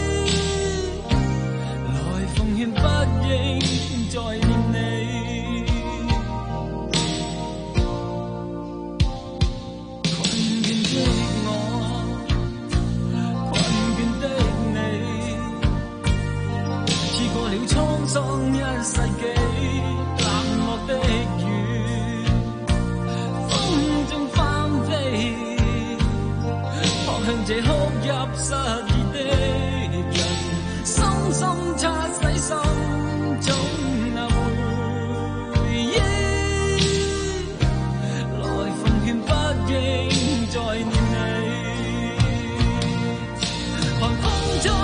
來奉勸不應再念你。滄桑一世紀，冷漠的雨，風中翻飛，撲向這哭泣失意的人，深深擦洗心中那回憶，來奉勸不應再念你。寒風中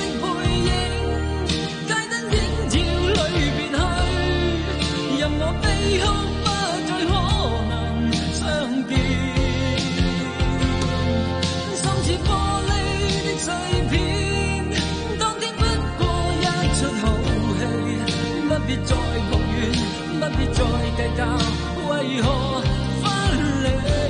悲哭不再可能相見，心似玻璃的碎片，當天不過一出好戲，不必再抱怨，不必再計較，為何分離？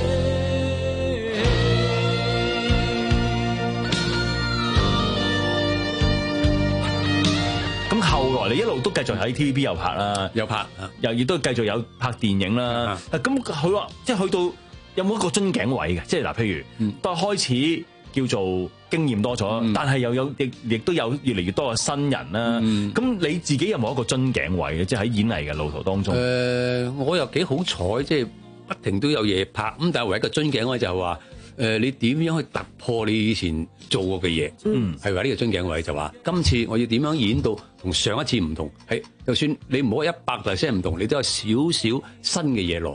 咁後來你一路都繼續喺 T V B 又拍啦， 有拍， 又亦都繼續有拍電影啦。咁佢話即係去到有冇一個樽頸位嘅？即係嗱，譬如、嗯、都係開始叫做經驗多咗、嗯，但係又有亦亦都有越嚟越多嘅新人啦。咁、嗯、你自己有冇一個樽頸位嘅？即係喺演藝嘅路途當中。誒、 呃，我又幾好彩，即係不停都有嘢拍。咁但係唯一個樽頸位就係話。誒、呃，你點樣去突破你以前做過嘅嘢？嗯，係話呢個樽頸位就話，今次我要點樣演到同上一次唔同？係，就算你唔好一百 percent 唔同，你都有少少新嘅嘢落去。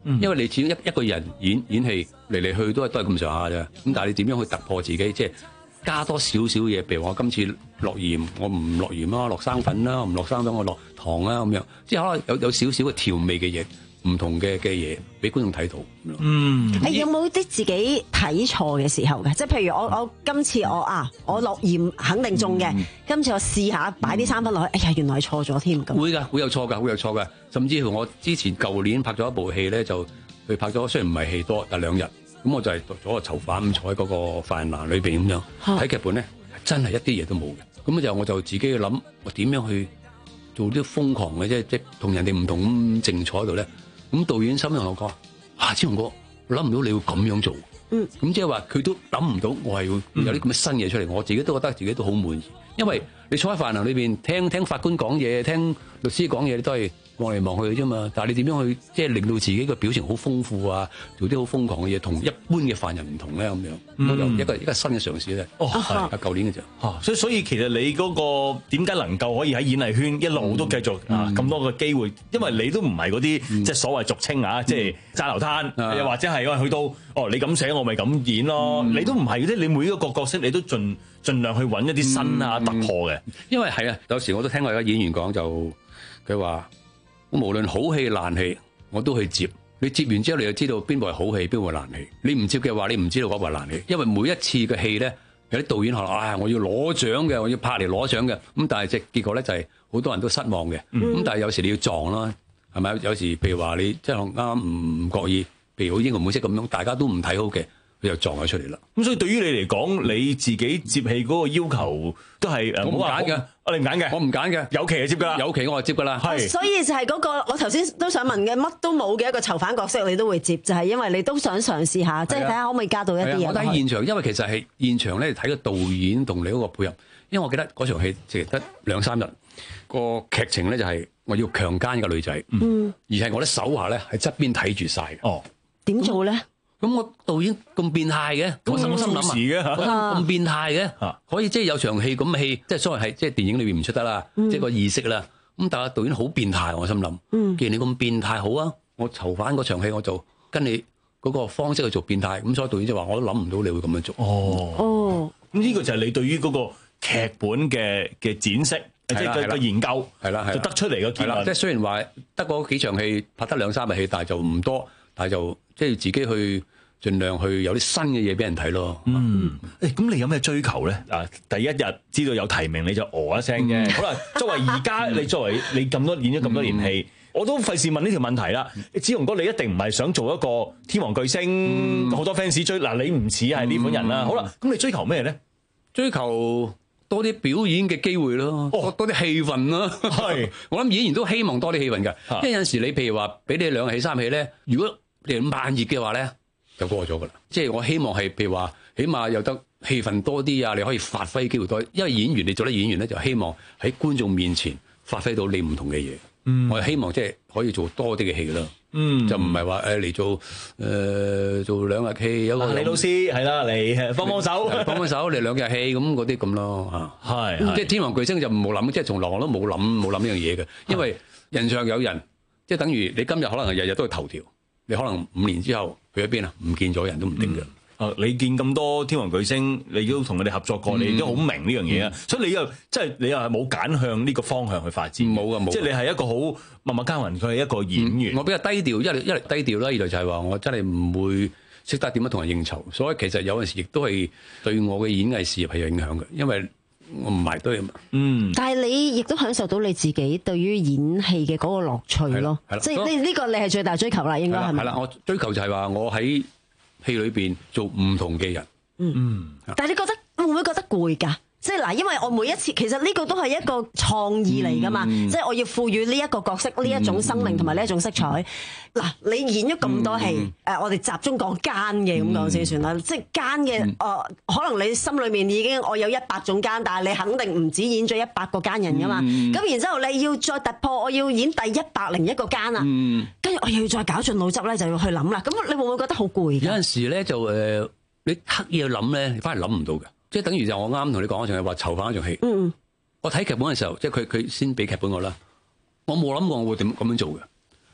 因為你始終一一個人演演戲嚟嚟去都係都係咁上下啫。咁但係你點樣去突破自己？即係加多少少嘢，譬如我今次落鹽，我唔落鹽啦，落生粉啦，唔落生粉我落糖啦咁樣，即係可能有有少少嘅調味嘅嘢。唔同嘅嘅嘢俾觀眾睇到。 嗯， 誒有冇啲自己睇錯嘅時候嘅？即係譬如我我今次我啊，我落鹽肯定中嘅，嗯、今次我試下擺啲生粉落去，哎呀原來係錯咗添咁。 會㗎，會有錯㗎，會有錯㗎。甚至乎我之前舊年拍咗一部戲咧，就去拍咗，雖然唔係戲多，但兩日，咁我就係做咗個囚犯咁坐喺嗰個飯欄裏邊咁樣睇、啊、劇本咧，真係一啲嘢都冇嘅。咁就我就自己去諗，我點樣去做啲瘋狂嘅啫，即係同人哋唔同咁靜坐喺度咧。咁導演心同我講：啊，志雄哥，我諗唔到你會咁樣做。嗯，咁即係話佢都諗唔到我係會有啲咁嘅新嘢出嚟。嗯、我自己都覺得自己都好滿意，因為你坐喺飯堂裏邊聽聽法官講嘢，聽律師講嘢，你都係望嚟望去啫嘛。但係你點樣去即係令到自己嘅表情好豐富啊，做啲好瘋狂嘅嘢，同一般嘅犯人唔同咧咁樣。嗯、我就一個一個新嘅嘗試咧。哦，係啊，舊年嘅啫。 哦，所以所以其實你嗰個點解能夠可以喺演藝圈一路都繼續、嗯、啊咁多個機會，因為你都唔係嗰啲即係所謂俗稱啊，即係揸流灘，又或者係因為去到哦你咁寫我咪咁演咯，嗯、你都唔係嘅，你每一個角色你都盡盡量去揾一啲新啊、嗯、突破嘅。 因為係啊，有時我都聽過有演員講就佢話，我無論好戲爛戲我都去接。你接完之後，你就知道邊部係好戲，邊部係爛戲。你唔接嘅話，你唔知道嗰部係爛戲。因為每一次嘅戲咧，有啲導演可能啊，我要攞獎嘅，我要拍嚟攞獎嘅。咁但係即係結果咧，就係好多人都失望嘅。咁、嗯、但係有時你要撞啦，係咪？有時譬如話你即係啱啱唔覺意，譬如好英雄本色咁樣，大家都唔睇好嘅，佢就撞咗出嚟啦。 咁所以對於你嚟講，你自己接戲嗰個要求都係誒， 我唔揀嘅。 我哋唔揀嘅， 我唔揀嘅， 有期就接噶啦， 有期我就接噶啦。 係，所以就係嗰個我頭先都想問嘅，乜都冇嘅一個囚犯角色，你都會接，就係因為你都想嘗試下，即係睇下可唔可以加到一啲嘢。 我覺得現場，因為其實係現場咧睇個導演同你嗰個配合，因為我記得嗰場戲淨係得兩三日，個劇情咧就係我要強姦個女仔，嗯，而係我啲手下咧喺側邊睇住晒嘅。哦， 點做咧？ 咁我導演咁變態嘅，我心我心諗啊，咁變態嘅，可以即係有場戲咁嘅戲，即係所謂係即係電影裏邊唔出得啦，即係個意識啦。咁但係導演好變態，我心諗，既然你咁變態，好啊，我囚犯嗰場戲我就跟你嗰個方式去做變態。咁所以導演就話我都諗唔到你會咁樣做。 哦，哦，咁呢個就係你對於嗰個劇本嘅嘅展示，即係個研究，係啦，就得出嚟嘅結論。 即係雖然話得嗰幾場戲拍得兩三日戲，但係就唔多。但係就即係自己去盡量去有啲新嘅嘢俾人睇咯。 嗯，誒咁你有咩追求咧？啊，第一日知道有提名你就哦一聲啫。好啦，作為而家你作為你咁多演咗咁多年戲，我都費事問呢條問題啦。志雄哥，你一定唔係想做一個天王巨星，好多 fans 追嗱，你唔似係呢款人啦。好啦，咁你追求咩咧？ 追求多啲表演嘅機會咯，多多啲戲份咯。係，我諗演員都希望多啲戲份㗎。因為有陣時你譬如話俾你兩戲三戲咧，如果你慢熱嘅話咧，就過咗噶啦。即係我希望係譬如話，起碼有得戲份多啲啊，你可以發揮機會多啲。因為演員你做得演員咧，就希望喺觀眾面前發揮到你唔同嘅嘢。嗯，我係希望即係可以做多啲嘅戲啦。嗯，就唔係話誒嚟做誒、呃、做兩日戲。有個李老師係啦，嚟幫幫手， 幫幫手嚟兩日戲咁嗰啲咁咯嚇。係，即係天王巨星就冇諗，即係從來我都冇諗冇諗呢樣嘢嘅。因為人上有人，即係等於你今日可能係日日都係頭條。你可能五年之後去咗邊啊？唔見咗人都唔定嘅。 啊、嗯，你見咁多天王巨星，你都同佢哋合作過，嗯、你都好明呢樣嘢啊。嗯、所以你又即係你又係冇揀向呢個方向去發展。冇噶，冇。即係你係一個好默默耕耘，佢係一個演員。嗯、我比較低調，一嚟一嚟低調啦，二嚟就係話我真係唔會識得點樣同人應酬，所以其實有陣時亦都係對我嘅演藝事業係有影響嘅，因為我唔埋堆啊嘛。嗯。但係你亦都享受到你自己對於演戲嘅嗰個樂趣咯。係啦。即係呢呢個你係最大追求啦，應該係咪？係啦，我追求就係話我喺戲裏邊做唔同嘅人。嗯嗯。但係你覺得會唔會覺得攰㗎？即係嗱，因為我每一次其實呢個都係一個創意嚟㗎嘛，嗯、即係我要賦予呢一個角色呢一種生命同埋呢一種色彩。嗱、嗯，你演咗咁多戲，誒、嗯，我哋集中講奸嘅咁講先算啦。即係奸嘅，誒、呃，可能你心裏面已經我有一百種奸，但係你肯定唔止演咗一百個奸人㗎嘛。咁、嗯、然之後你要再突破，我要演第一百零一個奸啊，跟住、嗯、我又要再搞盡腦汁咧，就要去諗啦。咁你會唔會覺得好攰？有陣時咧就誒、呃，你刻意去諗咧，你反而諗唔到嘅。即係等於就我啱同你講嗰場係話囚犯嗰場戲，嗯、我睇劇本嘅時候，即係佢佢先俾劇本我啦，我冇諗過我會點咁樣做嘅。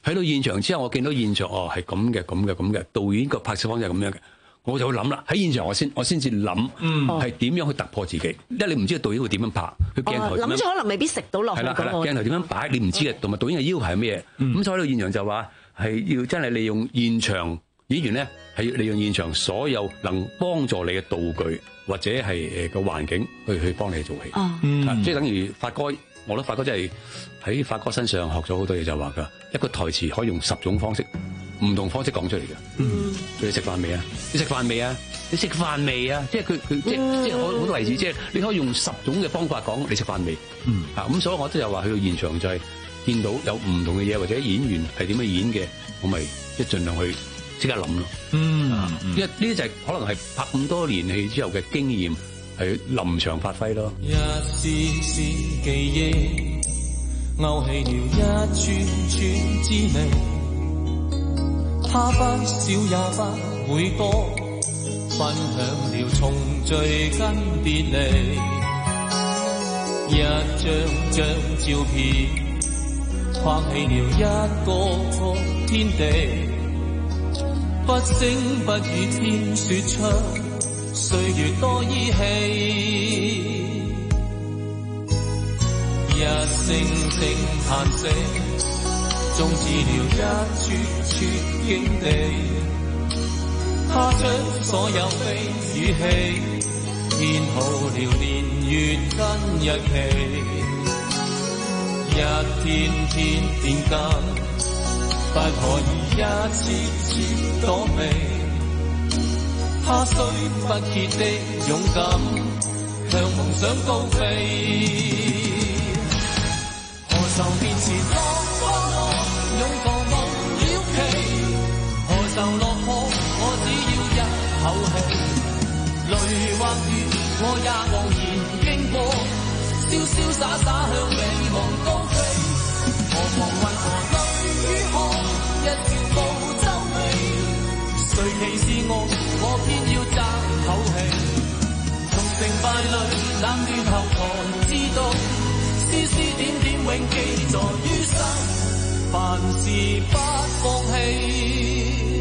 去到現場之後，我見到現場哦係咁嘅咁嘅咁嘅，導演個拍攝方式係咁樣嘅，我就會諗啦。喺現場我先我先至諗係點樣去突破自己，因為你唔知導演會點樣拍，佢鏡頭諗住可能未必食到落去。 係啦係啦，鏡頭點樣擺你唔知嘅，同埋導演嘅要求係咩嘢？咁所以喺度現場就話係要真係利用現場演員咧，係要利用現場所有能幫助你嘅道具或者係誒個環境去去幫你做戲。 哦， 即係等於發哥。我覺得發哥真係喺發哥身上學咗好多嘢，就話㗎一個台詞可以用十種方式、唔同方式講出嚟嘅。嗯，你食飯未啊？你食飯未啊？你食飯未啊？即係佢佢即係即係好好多例子，即係你可以用十種嘅方法講你食飯未。嗯，啊咁所以我都有話去到現場就係見到有唔同嘅嘢，或者演員係點樣演嘅，我咪即係盡量去即刻諗咯。嗯，因為呢啲就係可能係拍咁多年戲之後嘅經驗。係臨場發揮咯。 一絲絲記憶勾起了一串串滋味，他不少也不會多，分享了重聚跟別離，一張張照片框起了一個個天地，不聲不語天說出歲月多依稀，一聲聲嘆息，終止了一處處境地。他將所有悲與喜，編好了年月跟日期，一天天變更，不可以一次次躲避。他雖不竭的勇敢，向夢想高飛。何愁面前落過落，擁抱夢了期。何愁落魄，我只要一口氣。淚或雨，我也昂然經過，瀟瀟灑灑向美夢高飛。何妨問何淚與汗，一條步皺眉。誰歧視我？我偏要爭口氣，從成敗裏冷暖後才知道，絲絲點點永記在於心，凡事不放棄。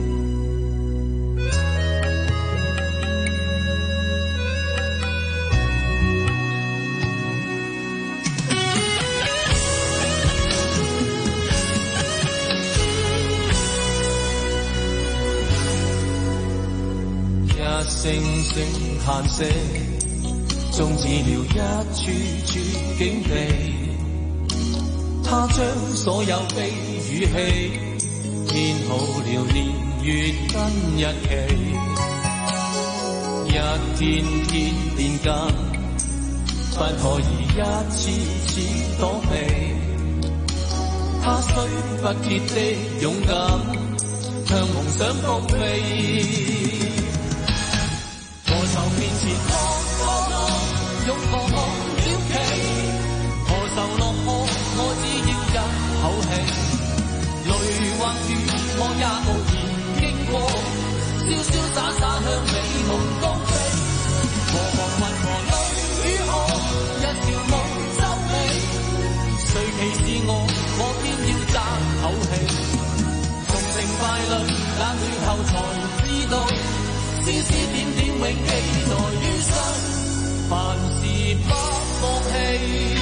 一聲聲嘆息，終止了一處處境地。他將所有悲與喜，編好了年月跟日期，一天天變更，不可以一次次躲避。他雖不竭的勇敢，向夢想高飛。何愁面前落過落，擁抱夢了期。何愁落魄，我只要一口氣。淚或雨，我也無言經過，瀟瀟灑灑向美夢高飛。何妨問何淚與汗，一條夢皺眉。誰歧視我？我偏要爭口氣。從成敗裏冷暖後才知道，絲絲點點永記在於心，凡事不放棄。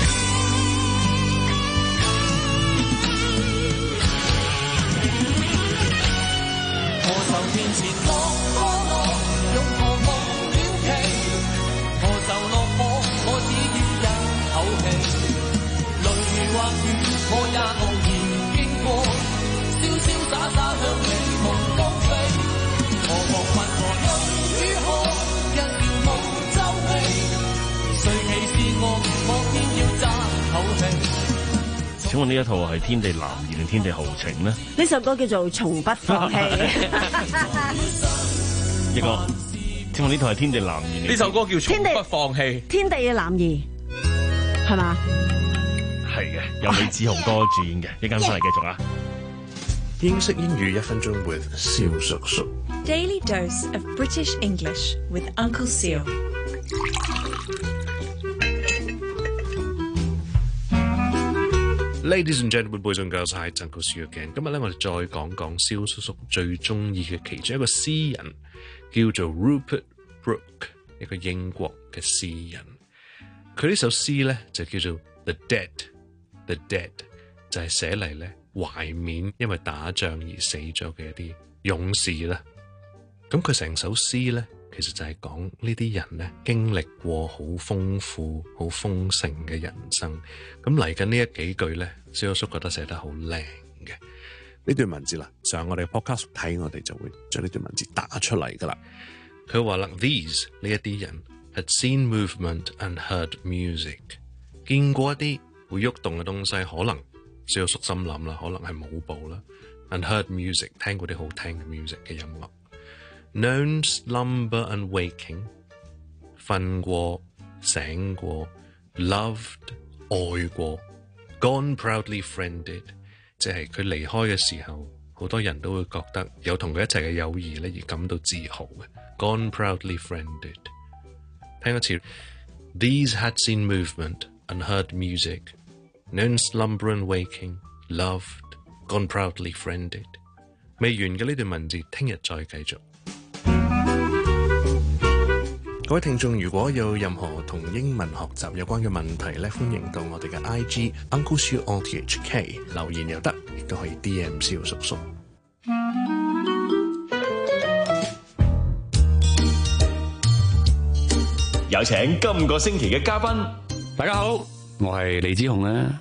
何愁面前落過落，擁抱夢了期。何愁落魄，我只要一口氣。淚或雨，我也傲然經過，瀟瀟灑灑向美夢高飛。何妨問何淚與汗，一條夢皺眉。誰歧視我？我偏要爭口氣。 請問呢一套係天地男兒定天地豪情呢？ 呢首歌叫做《從不放棄》。 一個，請問呢套係天地男兒？ 呢首歌叫《從不放棄》。 天地嘅男兒係嘛？ 係嘅，由李子豪哥主演嘅。一陣翻嚟繼續啊！ 英式英語一分鐘 with 蕭叔叔。 Daily dose of British English with Uncle Seal。 Ladies and gentlemen, boys and girls, hi, Uncle Siu again。今日咧，我哋再講講蕭叔叔最中意嘅其中一個詩人，叫做 Rupert Brooke， 一個英國嘅詩人。佢呢首詩咧就叫做 The Dead。The Dead 就係寫嚟咧懷緬因為打仗而死咗嘅一啲勇士啦。咁佢成首詩咧，其實就係講呢啲人咧經歷過好豐富、好豐盛嘅人生。咁嚟緊呢一幾句咧，蕭叔覺得寫得好靚嘅。 呢段文字啦，上我哋 podcast 睇，我哋就會將呢段文字打出嚟噶啦。 佢話啦 ，These 呢一啲人 had seen movement and heard music， 見過一啲會喐動嘅東西，可能蕭叔心諗啦，可能係舞步啦 ，and heard music 聽過啲好聽嘅 music 嘅音樂。Known slumber and waking， 瞓過醒過 ，loved 愛過 ，gone proudly friended， 即係佢離開嘅時候，好多人都會覺得有同佢一齊嘅友誼咧而感到自豪嘅。Gone proudly friended， 聽一次 ，These had seen movement and heard music， known slumber and waking， loved gone proudly friended。未完嘅呢段文字，聽日再繼續。 各位聽眾，如果有任何同英文學習有關嘅問題咧，歡迎到我哋嘅 I G Uncle Siu O T H K 留言又得，亦都可以 D M 蕭叔叔。 有請今個星期嘅嘉賓。 大家好，我係李子雄啊。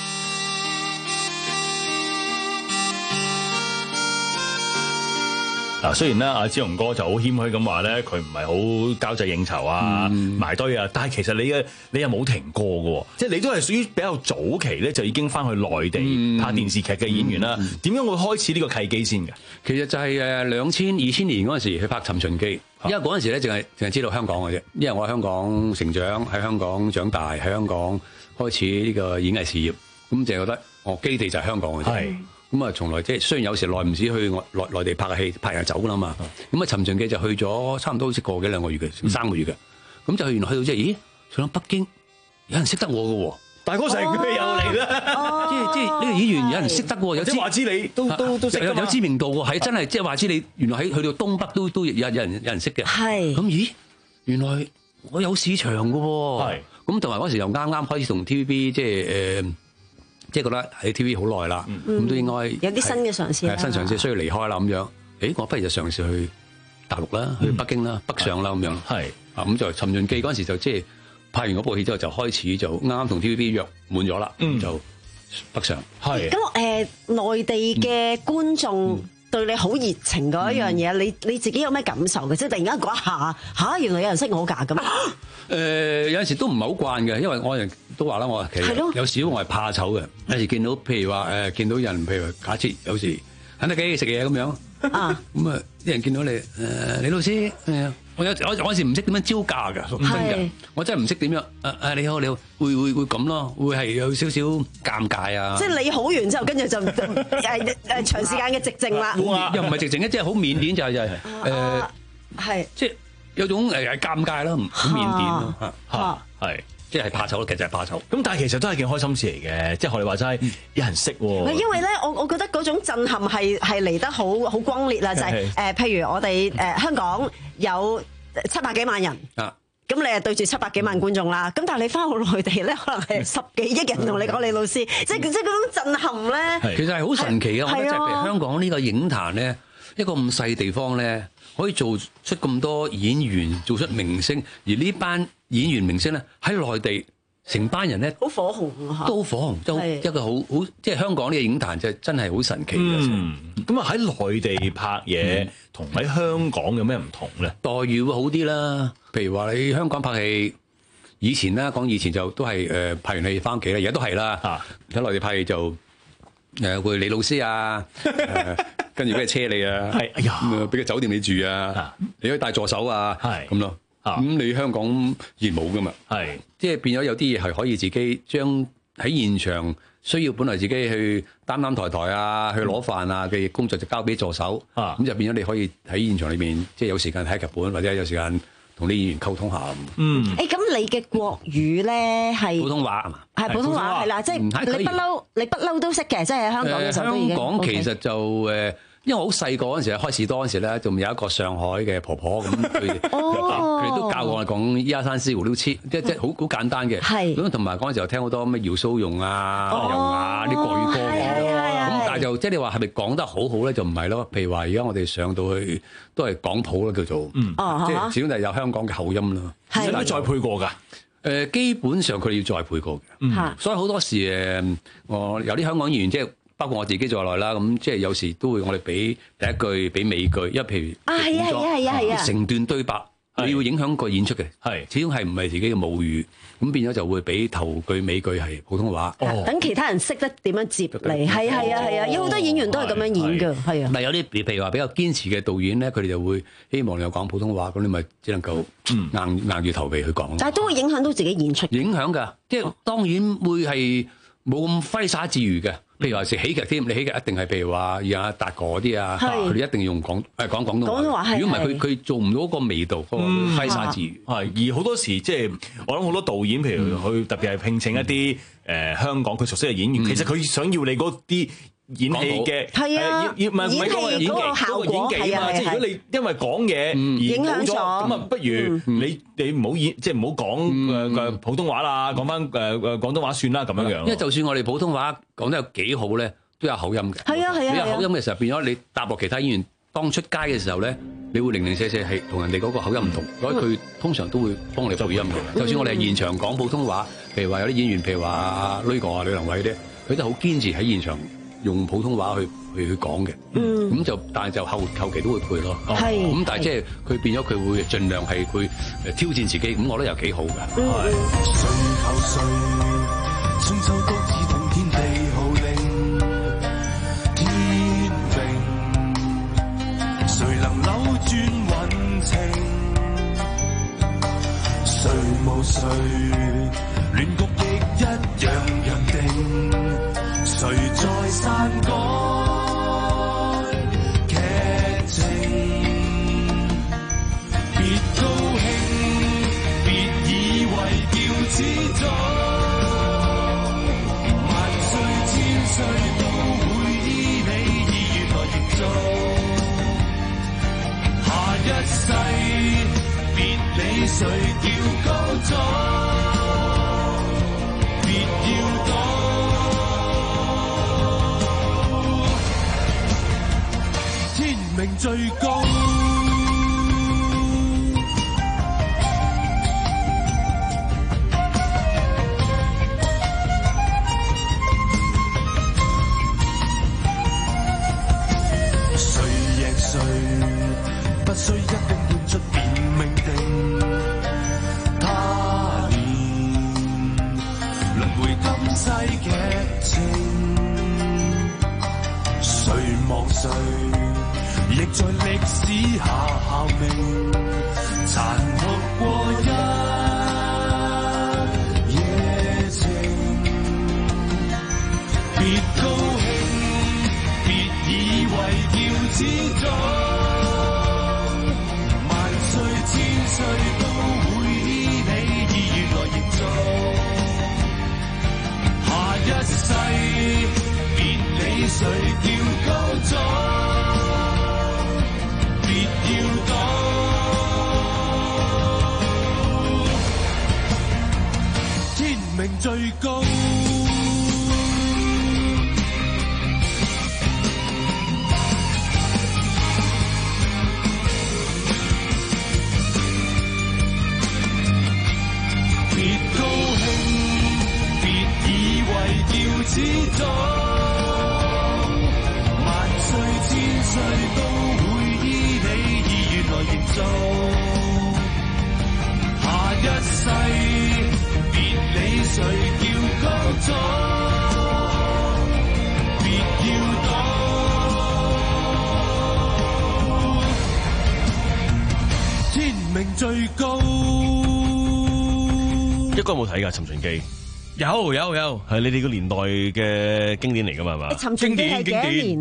嗱，雖然咧阿子雄哥就好謙虛咁話咧，佢唔係好交際應酬啊、嗯、埋堆啊，但係其實你嘅你又冇停過嘅喎，即係你都係屬於比較早期咧就已經翻去內地拍電視劇嘅演員啦。點、嗯嗯、樣會開始呢個契機先嘅？ 其實就係誒兩千二千年嗰陣時去拍《尋秦記》，因為嗰陣時咧淨係淨係知道香港嘅啫，因為我喺香港成長，喺香港長大，喺香港開始呢個演藝事業，咁淨係覺得我基地就係香港嘅啫。咁啊，從來即係雖然有時耐唔時去內內地拍下戲，拍人走啦嘛。咁啊，《尋秦記》就去咗差唔多好似個幾兩個月嘅，三個月嘅。咁就去原來去到即係，咦？去到北京有人識得我嘅喎， 大哥成佢又嚟啦！ 即係即係呢個演員有人識得喎，有知話知你都都都識有有知名度喎，係真係即係話知你原來喺去到東北都都有有人有人識嘅。係咁咦？原來我有市場嘅喎。係咁同埋嗰時又啱啱開始同 T V B 即係誒。即係覺得喺 T V 好耐啦，咁、嗯、都應該有啲新嘅嘗試啦。 新嘗試需要離開啦咁樣，誒，我不如就嘗試去大陸啦，去北京啦，嗯、北上啦咁樣。係啊，咁就《尋秦記》嗰陣時就即係拍完嗰部戲之後，就開始就啱啱同 T V B 約滿咗啦，嗯、就北上。係咁誒，內地嘅觀眾對你好熱情嗰一樣嘢，你你自己有咩感受嘅？即係突然間嗰一下嚇，原來有人識我㗎咁。 誒、呃、有陣時都唔係好慣嘅，因為我人都話啦，我其實有時我係怕醜嘅。有時見到譬如話誒、呃、見到人，譬如話假設有時肯德基食嘢咁樣啊，咁啊啲人見到你誒、呃、李老師係啊，我有我我有時唔識點樣招架㗎，真嘅，我真係唔識點樣誒誒你好你好，會會會咁咯，會係有少少尷尬啊。即係你好完之後，跟住就誒誒、呃、長時間嘅寂靜啦。 又唔係寂靜嘅，即係好腼腆就係就係誒係即係。有種誒尷尬啦，好腼腆咯嚇嚇，係即係怕醜咯，其實係怕醜。 咁但係其實都係件開心事嚟嘅，即係學你話齋，有人識喎。 因為咧，我我覺得嗰種震撼係係嚟得好好轟烈啦，就係、是、誒、呃，譬如我哋誒、呃、香港有七百幾萬人啊，咁你係對住七百幾萬觀眾啦，咁但係你翻到內地咧，可能係十幾億人同你講李老師，即係即係嗰種震撼咧， 其實係好神奇嘅。我覺得即係譬如香港呢個影壇咧，一個咁細地方咧，可以做出咁多演員，做出明星，而呢班演員明星咧喺內地成班人咧， 好火紅啊！ 都好火紅，都一個好好，即係香港呢個影壇就真係好神奇嘅。 嗯，咁啊喺內地拍嘢同喺香港有咩唔同咧？ 待遇會好啲啦。譬如話你香港拍戲，以前啦講以前就都係誒拍完戲翻屋企啦，而家都係啦。啊，喺內地拍戲就誒會李老師啊。跟住俾佢車你啊，係，哎呀，咁啊俾個酒店你住啊，你可以帶助手啊，係咁咯。咁你香港而冇噶嘛，係，即係變咗有啲嘢係可以自己將喺現場需要本來自己去擔擔抬抬啊，去攞飯啊嘅工作就交俾助手，咁就變咗你可以喺現場裏面，即係有時間睇劇本或者有時間同啲演員溝通下。 嗯， 誒咁你嘅國語咧係普通話係嘛？ 係普通話係啦，即係你不嬲，你不嬲都識嘅，即係喺香港嘅時候都已經。 香港其實就誒。因為我好細個嗰陣時，開士多嗰陣時咧，仲有一個上海嘅婆婆咁，佢哋佢哋都教我講一二三四五六七，即即好好簡單嘅。係咁同埋嗰陣時又聽好多咩姚蘇蓉啊、楊雅啲國語歌嘅。咁但係就即係你話係咪講得好好咧？就唔係咯。譬如話而家我哋上到去都係廣普啦，叫做，即係始終係有香港嘅口音啦。 係咪再配過㗎？ 誒，基本上佢哋要再配過嘅。所以好多時誒，我有啲香港演員即係。包括我自己在內啦，咁即係有時都會我哋俾第一句俾尾句，因為譬如啊係啊係啊係啊係啊， 成段對白你要影響個演出嘅，係始終係唔係自己嘅母語，咁變咗就會俾頭句尾句係普通話， 等其他人識得點樣接嚟，係係啊係啊，有好多演員都係咁樣演㗎，係啊。 但係有啲譬如話比較堅持嘅導演咧，佢哋就會希望你有講普通話，咁你咪只能夠硬硬住頭皮去講。 但係都會影響到自己演出。 影響㗎，即係當然會係冇咁揮灑自如嘅。譬如話食喜劇添，你喜劇一定係譬如話讓阿達哥嗰啲啊，佢哋一定要用廣誒講廣東話。如果唔係佢佢做唔到嗰個味道，嗰個揮灑自如。 係而好多時即係我諗好多導演，譬如佢特別係聘請一啲誒香港佢熟悉嘅演員，其實佢想要你嗰啲演戲嘅係啊， 要唔係唔係嗰個演技嗰個演技啊嘛？即係如果你因為講嘢而冇咗，咁啊不如你你唔好演，即係唔好講誒誒普通話啦，講翻誒誒廣東話算啦咁樣樣。 因為就算我哋普通話講得有幾好咧，都有口音嘅。 係啊係啊， 你有口音嘅時候變咗你搭落其他演員，當出街嘅時候咧，你會零零舍舍係同人哋嗰個口音唔同，所以佢通常都會幫你配音嘅。就算我哋係現場講普通話，譬如話有啲演員，譬如話阿呂哥啊、呂良偉啲，佢都好堅持喺現場用普通話去去去講嘅，咁、嗯、就但係就後後期都會配咯，咁、哦、但係即係佢變咗佢會盡量係會誒挑戰自己，咁我覺得又幾好㗎。 誰求誰？春秋都只懂天地號令，天命，誰能扭轉運程？誰無誰？亂局亦一樣人定。誰在篡改劇情？別高興，別以為叫始終，萬歲千歲都會依你意願來營造。下一世別理誰叫高祖，別要躲。命最高，誰贏誰不需一定換出便命定，他年輪迴今世劇情，誰望誰亦在歷史下效命，殘酷過一夜情。別高興，別以為叫始終，萬歲千歲都會依你意願來營造。下一世別理誰叫高祖，命最高，別高興，別以為叫始終，萬歲千歲都會依你意願來營造。下一世理誰叫高祖，別要躲。天命最高。 一哥有冇睇㗎《尋秦記》？ 有有有， 係你哋個年代嘅經典嚟㗎嘛？係嘛？ 《尋秦記》係幾多年啊？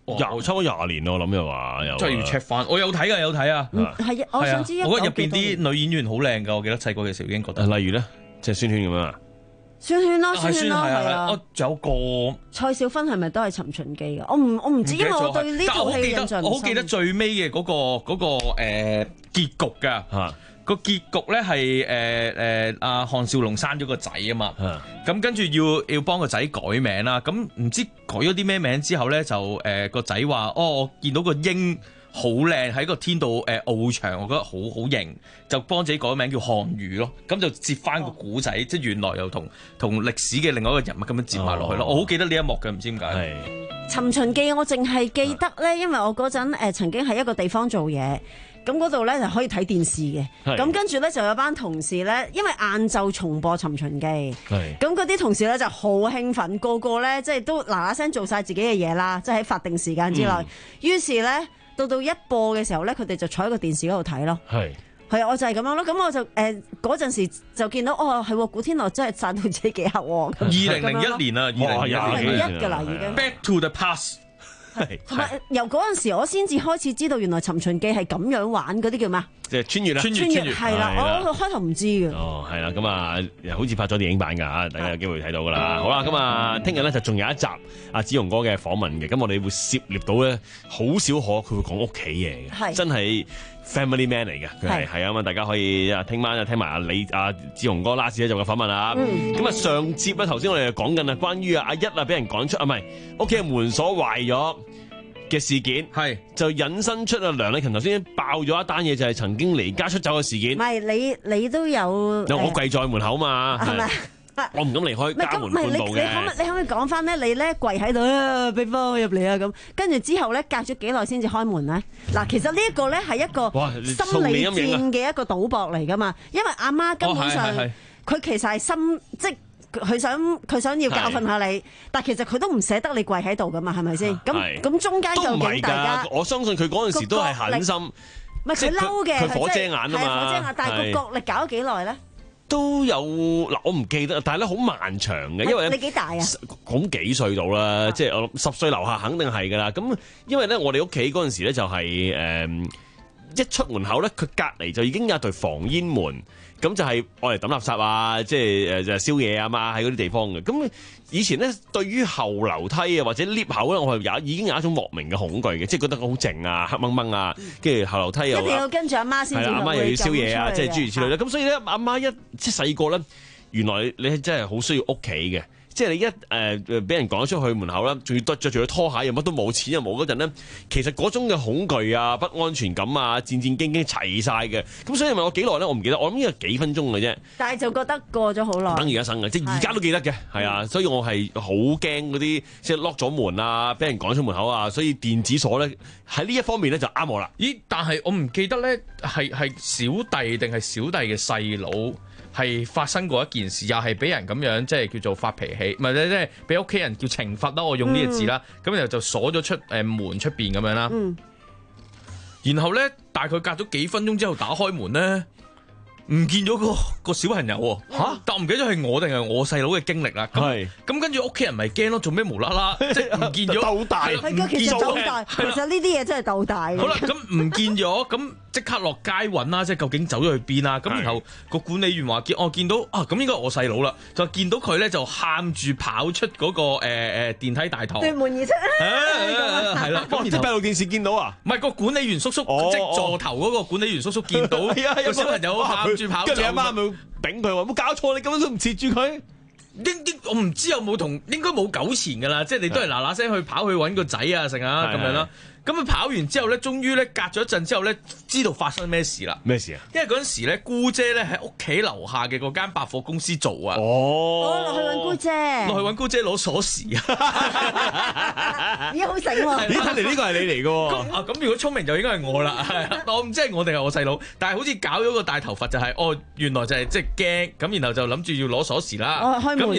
廿差唔多廿年咯，我諗又話有。 真係要 check 翻，我有睇㗎，有睇啊。 係啊，我想知一我覺得入邊啲女演員好靚㗎，我記得細個嘅時候已經覺得。 例如咧，即係宣萱咁樣啊。 宣萱啦，宣萱啦，係啊。 我仲有個蔡少芬係咪都係尋秦記㗎？我唔我唔知，因為我對呢套戲印象唔深。 我好記得最尾嘅嗰個嗰個誒結局㗎。嚇。個結局咧係誒誒阿項少龍生咗個仔啊嘛，咁跟住要要幫個仔改名啦，咁唔知改咗啲咩名之後咧就誒個仔話哦，我見到個鷹好靚喺個天度誒翱翔，我覺得好好型，就幫自己改名叫項羽咯，咁就接翻個古仔，哦、即係原來又同同歷史嘅另外一個人物咁樣接埋落去咯，哦、我好記得呢一幕嘅，唔知點解。係尋秦記我淨係記得咧，因為我嗰陣誒曾經喺一個地方做嘢。咁嗰度咧就可以睇電視嘅，咁跟住咧就有班同事咧，因為晏晝重播《尋秦記》，咁嗰啲同事咧就好興奮，個個咧即係都嗱嗱聲做晒自己嘅嘢啦，即係喺法定時間之內。嗯、於是咧到到一播嘅時候咧，佢哋就坐喺個電視嗰度睇咯。係係啊，我就係咁樣咯。咁我就誒嗰陣時就見到哦，係古天樂真係賺到自己幾黑喎。 二零零一年啊， 二零零一㗎啦已經。 Back to the past。 同埋由嗰陣時，我先至開始知道原來《尋秦記》係咁樣玩嗰啲叫咩？ 即係穿越啦， 穿越係啦，我開頭唔知嘅。 哦，係啦，咁啊，好似拍咗電影版㗎嚇，大家有機會睇到㗎啦。好啦，咁啊，聽日咧就仲有一集阿子雄哥嘅訪問嘅，咁我哋會涉獵到咧好少可佢會講屋企嘢嘅，真係 family man 嚟嘅，佢係係啊咁啊，大家可以啊聽晚就聽埋阿李阿子雄哥 last 一集嘅訪問啊。咁啊上節咧頭先我哋講緊啊，關於啊阿一啊俾人趕出啊，唔係屋企嘅門鎖壞咗嘅事件，係就引申出啊梁禮勤頭先爆咗一單嘢，就係曾經離家出走嘅事件。 唔係你你都有， 我跪在門口嘛，係咪？我唔敢離開家門半步嘅。 你可唔你可唔可以講翻咧？你咧跪喺度啊，俾翻我入嚟啊咁。跟住之後咧，隔咗幾耐先至開門咧？嗱，其實呢一個咧係一個心理戰嘅一個賭博嚟噶嘛。因為阿媽根本上佢其實係心即。佢想佢想要教訓下你，但其實佢都唔捨得你跪喺度噶嘛，係咪先？咁咁中間究竟大家， 我相信佢嗰陣時都係狠心， 唔係佢嬲嘅， 佢火遮眼啊嘛， 係火遮眼，但係個角力搞咗幾耐咧？ 都有嗱，我唔記得，但係咧好漫長嘅，因為你幾大啊？ 咁幾歲到啦？即係我諗十歲樓下肯定係噶啦。咁因為咧，我哋屋企嗰陣時咧就係誒一出門口咧，佢隔離就已經有一對防煙門。咁就係愛嚟抌垃圾啊，即係誒就係燒嘢啊嘛，喺嗰啲地方嘅。咁以前咧，對於後樓梯啊或者 lift 口咧，我係有已經有一種莫名嘅恐懼嘅，即係覺得好靜啊、黑掹掹啊，跟住後樓梯又一定要跟住阿媽先至， 阿媽又要燒嘢啊，即係諸如此類啦。咁所以咧，阿媽一即係細個咧，原來你係真係好需要屋企嘅。即係你一誒俾人趕出去門口啦，仲要着住對拖鞋，又乜都冇，錢又冇嗰陣咧，其實嗰種嘅恐懼啊、不安全感啊、戰戰兢兢齊晒嘅。咁所以問我幾耐咧？我唔記得，我諗呢個幾分鐘嘅啫。 但係就覺得過咗好耐。 等而家生嘅，即係而家都記得嘅，係啊。所以我係好驚嗰啲即係 lock 咗門啊，俾人趕出門口啊。所以電子鎖咧喺呢一方面咧就啱我啦。 咦？但係我唔記得咧，係係小弟定係小弟嘅細佬？係發生過一件事，又係俾人咁樣即係叫做發脾氣，唔係即係俾屋企人叫懲罰啦。我用呢個字啦，咁、嗯、然後就鎖咗出誒門出邊咁樣啦。嗯、然後咧，大概隔咗幾分鐘之後打開門咧，唔見咗個個小朋友喎嚇，但我唔記得係我定係我細佬嘅經歷啦。咁咁跟住屋企人咪驚咯，做咩無啦啦即係唔見咗？鬥大， 係個其實鬥大，其實呢啲嘢真係鬥大。 好啦，咁唔見咗，咁即刻落街揾啦，即係究竟走咗去邊啊？咁然後個管理員話見我見到啊，咁應該係我細佬啦，就見到佢咧就喊住跑出嗰個誒誒電梯大堂， 對門而出， 係啦。 即係閉路電視見到啊？ 唔係個管理員叔叔，即係座頭嗰個管理員叔叔見到個小朋友喊住跑走，跟住阿媽咪丙佢話冇搞錯，你根本都唔截住佢。 應應我唔知有冇同，應該冇糾纏噶啦，即係你都係嗱嗱聲去跑去揾個仔啊，成啊咁樣啦。咁啊跑完之後咧，終於咧隔咗一陣之後咧，知道發生咩事啦。 咩事啊？ 因為嗰陣時咧，姑姐咧喺屋企樓下嘅嗰間百貨公司做啊。 哦，落去揾姑姐， 落去揾姑姐攞鎖匙啊！咦，好醒喎！ 咦，睇嚟呢個係你嚟嘅喎。 啊，咁如果聰明就應該係我啦。我唔知係我定係我細佬，但係好似搞咗個大頭佛就係、是，哦，原來就係即係驚，咁然後就諗住要攞鎖匙啦。 哦，開門咁然後個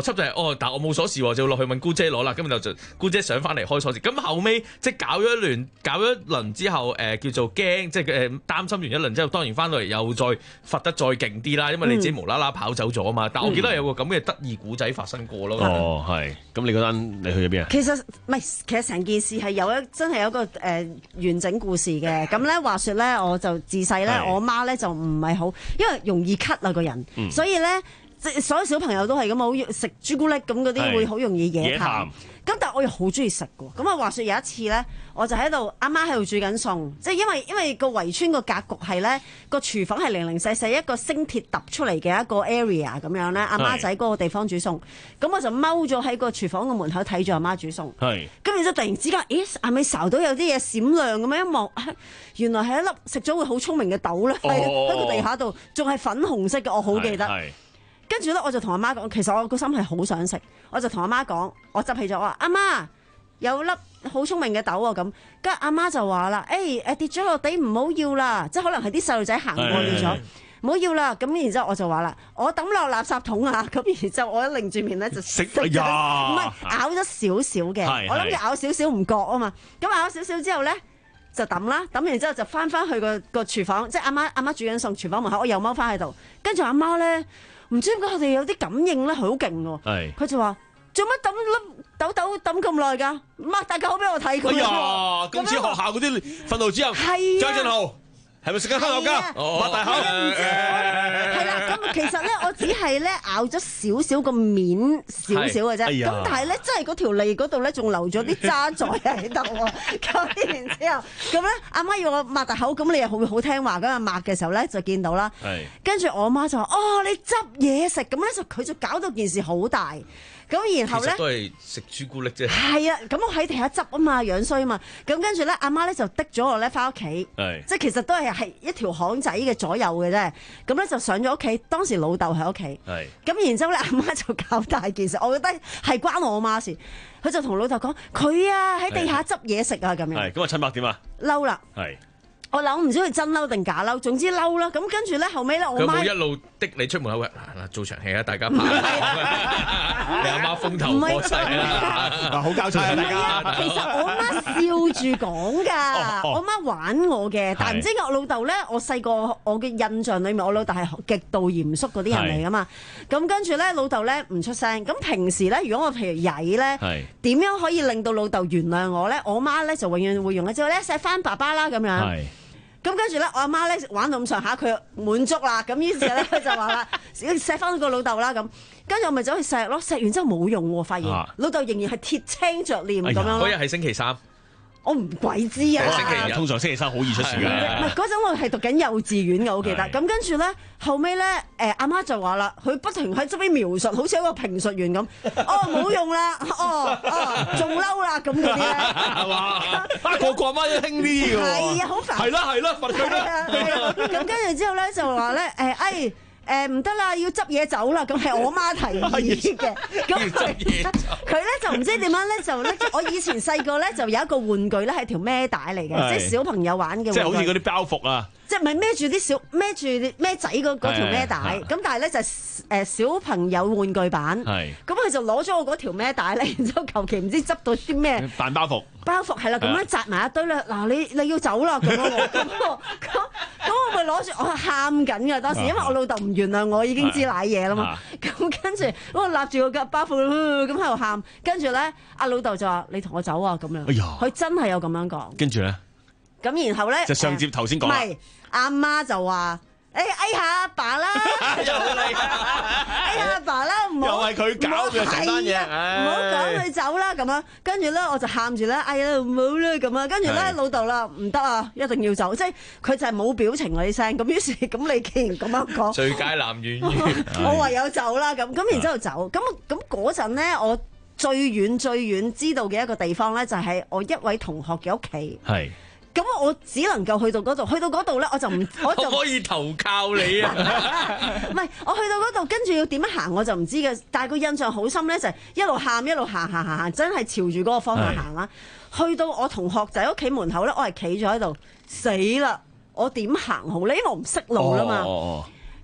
邏輯就係、是、哦，但係我冇鎖匙喎，就落去問姑姐攞啦。咁就就姑姐上翻嚟開鎖匙。咁後尾即係搞咗一輪，搞咗一輪之後，誒、呃、叫做驚，即係誒擔心完一輪之後，當然翻到嚟又再罰得再勁啲啦。因為你自己無啦啦跑走咗啊嘛。但我記得有個咁嘅得意古仔發生過咯。 嗯、哦，係。咁你嗰單你去咗邊啊？ 其實唔係，其實成件事係有一真係有一個誒、呃、完整故事嘅。咁咧話說咧，我就自細咧，我媽咧就唔係好，因為容易咳啊個人，嗯、所以咧。即係所有小朋友都係咁好食朱古力咁嗰啲會好容易惹痰。咁但係我又好中意食嘅。咁啊話說有一次咧，我就喺度阿媽喺度煮緊餸，即係因為因為個圍村個格局係咧個廚房係零零細細一個星鐵揼出嚟嘅一個 area 咁樣咧，阿媽仔嗰個地方煮餸。咁我就踎咗喺個廚房個門口睇住阿媽煮餸。係。咁然之後突然之間，咦係咪睄到有啲嘢閃亮咁樣一望，原來係一粒食咗會好聰明嘅豆咧，喺喺個地下度，仲係粉紅色嘅，我好記得。跟住咧，我就同阿媽講，其實我個心係好想食，我就同阿媽講，我執起咗，我話阿媽有粒好聰明嘅豆啊咁，跟住阿媽就話啦，誒誒跌咗落地唔好要啦，即係可能係啲細路仔行過跌咗，唔好要啦。咁然之後我就話啦，我抌落垃圾桶啊，咁然之後我一擰住面咧就食咗，唔係咬咗少少嘅，我諗住咬少少唔覺啊嘛，咁咬少少之後咧就抌啦，抌完之後就翻翻去個個廚房，即係阿媽阿媽煮緊餸，廚房門口我又踎翻喺度，跟住阿媽咧。唔知點解佢哋有啲感應咧，係好勁喎。佢就話：做乜抌粒豆豆抌咁耐㗎？擘大個口俾我睇佢。 哎呀！今次學校嗰啲訓導主任張振浩係咪食緊香口膠？擘大口。 係啦，咁其實咧，我只係咧咬咗少少個面少少嘅啫。咁但係咧，真係嗰條脷嗰度咧，仲留咗啲渣滓喺度喎。咁然之後，咁咧阿媽要我擘大口，咁你又好好聽話咁啊擘嘅時候咧，就見到啦。跟住我媽就話：哦，你執嘢食，咁咧就佢就搞到件事好大。咁然後咧， 都係食朱古力啫。 係啊，咁我喺地下執啊嘛，樣衰啊嘛。咁跟住咧，阿媽咧就滴咗我咧翻屋企，即係其實都係係一條巷仔嘅左右嘅啫。咁咧就上咗屋企，當時老豆喺屋企。咁然之後咧，阿媽就搞大件事，我覺得係關我媽事。佢就同老豆講：佢啊喺地下執嘢食啊咁樣。 係咁啊，陳伯點啊？ 嬲啦！係。我諗唔知佢真嬲定假嬲，總之嬲啦。咁跟住咧，後尾咧，我媽佢冇一路的你出門口嘅嗱，做場戲啊，大家拍。你阿媽風頭火勢啦， 好交際啊，大家。 其實我媽笑住講㗎，我媽玩我嘅，但係唔知我老豆咧，我細個我嘅印象裡面，我老豆係極度嚴肅嗰啲人嚟㗎嘛。咁跟住咧，老豆咧唔出聲。咁平時咧，如果我譬如曳咧，點樣可以令到老豆原諒我咧？我媽咧就永遠會用一招咧錫翻爸爸啦咁樣。咁跟住咧，我阿媽咧玩到咁上下，佢滿足啦。咁於是咧，佢就話啦，錫翻個老豆啦咁。跟住我咪走去錫咯，錫完之後冇用喎，發現、啊、老豆仍然係鐵青着臉咁樣咯。 嗰日係星期三。 我唔鬼知啊！ 星期日通常星期三好易出事嘅。 唔係嗰陣我係讀緊幼稚園嘅，我記得。咁跟住咧，後尾咧，誒阿媽就話啦，佢不停喺側邊描述，好似一個評述員咁。哦，冇用啦，哦哦，仲嬲啦咁嗰啲咧。係嘛？ 個個阿媽都興呢啲㗎喎。 係啊，好煩。 係啦係啦，罰佢啦。 咁跟住之後咧，就話咧，誒哎。誒唔得啦，要執嘢走啦！咁係我媽提議嘅。咁佢咧就唔知點樣咧，就咧我以前細個咧就有一個玩具咧係條孭帶嚟嘅，即係小朋友玩嘅。 即係好似嗰啲包袱啊！ 即係咪孭住啲小孭住孭仔嗰嗰條孭帶？咁但係咧就誒小朋友玩具版。係。咁佢就攞咗我嗰條孭帶咧，然之後求其唔知執到啲咩扮包袱。 包袱係啦，咁樣紮埋一堆啦。嗱，你你要走啦咁樣喎。咁咁咁我咪攞住，我喊緊㗎當時，因為我老豆唔原諒我已經知瀨嘢啦嘛。咁跟住我立住個包袱咁喺度喊，跟住咧阿老豆就話：你同我走啊咁樣。哎呀！佢真係有咁樣講。 跟住咧。咁然後咧。 就上接頭先講。 唔係，阿媽就話。誒哎下阿爸啦，哎下阿爸啦，唔好又係佢搞嘅成單嘢， 唔好趕佢走啦咁樣。跟住咧我就喊住咧，哎呀唔好啦咁啊。跟住咧老豆啦，唔得啊，一定要走。即係佢就係冇表情嗰啲聲。咁於是咁你既然咁樣講， 最佳男演員， 我唯有走啦咁。咁然之後走。咁咁嗰陣咧，我最遠最遠知道嘅一個地方咧，就係我一位同學嘅屋企。係。咁我只能夠去到嗰度，去到嗰度咧，我就唔，我就可以投靠你啊！ 唔係，我去到嗰度，跟住要點樣行我就唔知嘅，但係個印象好深咧，就係一路喊一路行行行行，真係朝住嗰個方向行啦。去到我同學仔屋企門口咧，我係企咗喺度，死啦！我點行好咧？因為我唔識路啦嘛。咁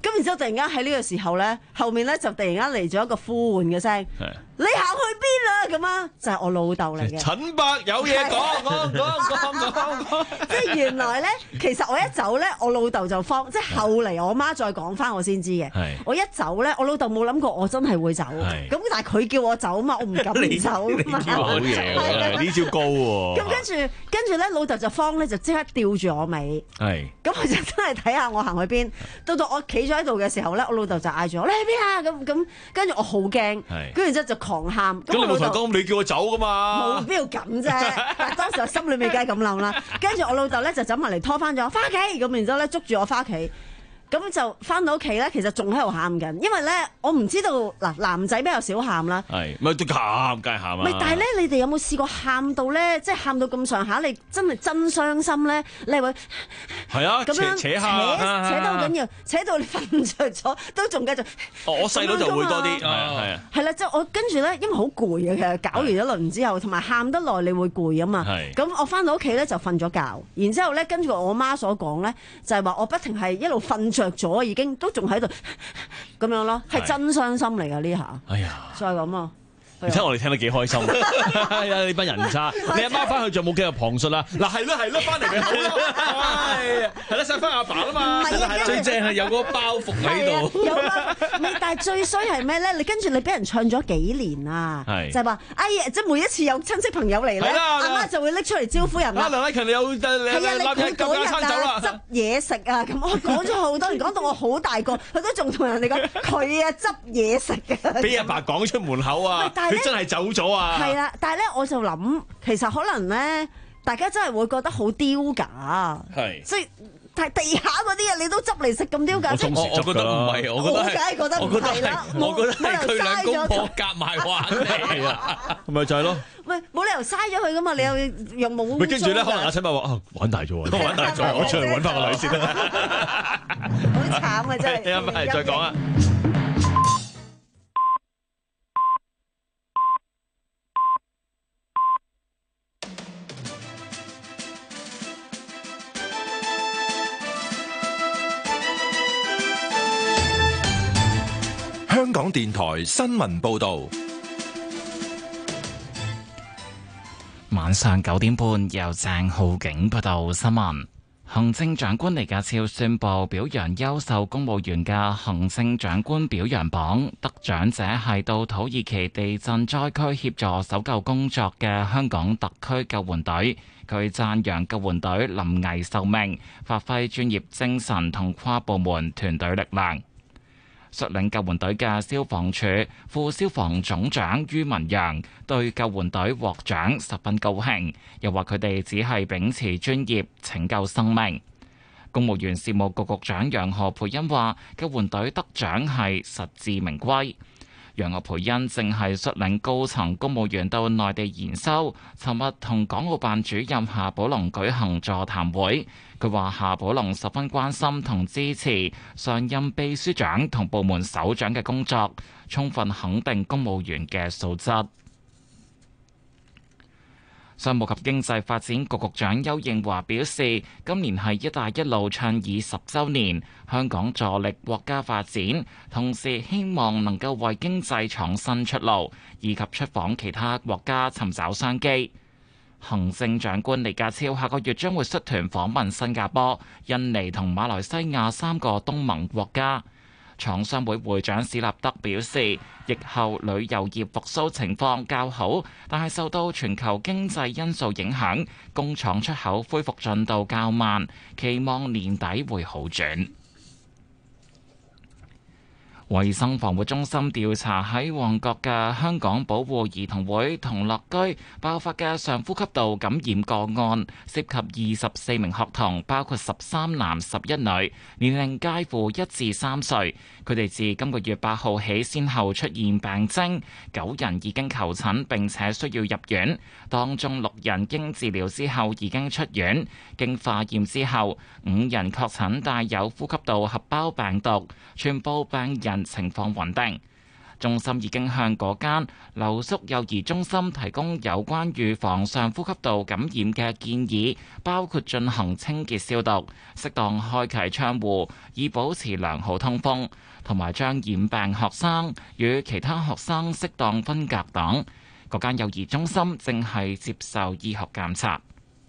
咁然之後突然間喺呢個時候咧，後面咧就突然間嚟咗一個呼喚嘅聲，你行去邊啊？咁啊，就係我老豆嚟嘅。 陳伯有嘢講，講講講講講。 即係原來咧，其實我一走咧，我老豆就慌。即係後嚟我媽再講翻，我先知嘅。我一走咧，我老豆冇諗過我真係會走。咁但係佢叫我走嘛，我唔敢走嘛。 好嘢，呢招高喎。 咁跟住跟住咧，老豆就慌咧，就即刻吊住我尾。係。咁佢就真係睇下我行去邊。到到我企咗喺度嘅時候咧，我老豆就嗌住我：你喺邊啊？咁咁，跟住我好驚。跟住之後就狂喊。 咁你冇同講，你叫我走噶嘛？ 冇邊度咁啫？但係當時我心裏面梗係咁諗啦。跟住我老豆咧就走埋嚟拖翻咗我翻屋企，咁然之後咧捉住我翻屋企。咁就翻到屋企咧，其實仲喺度喊緊，因為咧我唔知道嗱，男仔比較少喊啦， 係咪都喊梗係喊啊？ 咪但係咧，你哋有冇試過喊到咧，即係喊到咁上下，你真係真傷心咧？你係會係啊，咁樣扯下， 扯扯到好緊要，扯到你瞓着咗都仲繼續。 我細佬就會多啲，係啊係啊。 係啦，即係我跟住咧，因為好攰啊，其實搞完一輪之後，同埋喊得耐，你會攰啊嘛。咁我翻到屋企咧就瞓咗覺，然之後咧跟住我媽所講咧，就係話我不停係一路瞓着咗，已經都仲喺度咁樣咯，係真傷心嚟噶呢下。哎呀，就係咁啊！ 你睇我哋聽得幾開心，係啊！呢班人渣，你阿媽翻去仲冇繼續旁述啦。嗱係咯係咯，翻嚟咪好咯，係係啦，錫翻阿爸啦嘛。最正係有個包袱喺度。 有啦，但係最衰係咩咧？你跟住你俾人唱咗幾年啊，就係話哎呀，即係每一次有親戚朋友嚟咧，阿媽就會拎出嚟招呼人啦。 梁禮勤你有誒誒係啊，你佢嗰日啊執嘢食啊，咁我講咗好多年，講到我好大個，佢都仲同人哋講佢啊執嘢食啊。 俾阿爸講出門口啊！佢真係走咗啊！ 係啦，但係咧，我就諗，其實可能咧，大家真係會覺得好丟架，係即係，但係地下嗰啲嘢你都執嚟食咁丟架， 即係我我覺得唔係，我覺得係， 我覺得唔係啦， 我覺得係佢兩公婆夾埋玩嚟啊， 咪就係咯。 喂，冇理由嘥咗佢噶嘛，你又又冇。 咪跟住咧，可能阿陳伯話啊，玩大咗啊，玩大咗，我出去揾翻個女先啦。 好慘啊，真係。 一係再講啊。 香港電台新聞報道， 晚上九點半由鄭浩景報道新聞。行政長官李家超宣布表揚優秀公務員嘅行政長官表揚榜，得獎者係到土耳其地震災區協助搜救工作嘅香港特區救援隊。佢讚揚救援隊臨危受命，發揮專業精神同跨部門團隊力量。率領救援隊嘅消防處副消防總長于文陽對救援隊獲獎十分高興，又話佢哋只係秉持專業拯救生命。公務員事務局局長楊何蓓茵話：救援隊得獎係實至名歸。楊何蓓茵正係率領高層公務員到內地研修，尋日同港澳辦主任夏寶龍舉行座談會。佢話夏寶龍十分關心同支持上任秘書長同部門首長嘅工作，充分肯定公務員嘅素質。商務及經濟發展局局長邱應華表示，今年係一帶一路倡議十週年，香港助力國家發展，同時希望能夠為經濟創新出路，以及出訪其他國家尋找商機。行政長官李家超下個月將會率團訪問新加坡、印尼同馬來西亞三個東盟國家。廠商會會長史立德表示，疫後旅遊業復甦情況較好，但係受到全球經濟因素影響，工廠出口恢復進度較慢，期望年底會好轉。衛生防護中心調查喺旺角嘅香港保護兒童會同樂居爆發嘅上呼吸道感染個案，涉及二十四名學童，包括十三男十一女，年齡介乎一至三歲。佢哋自今個月八號起先後出現病徵，九人已經求診並且需要入院，當中六人經治療之後已經出院。經化驗之後，五人確診帶有呼吸道合胞病毒，全部病人情況穩定。 中心已經向嗰間留宿幼兒中心提供有關預防上呼吸道感染嘅建議，包括進行清潔消毒、適當開啟窗戶以保持良好通風，同埋將染病學生與其他學生適當分隔等。嗰間幼兒中心正係接受醫學監察。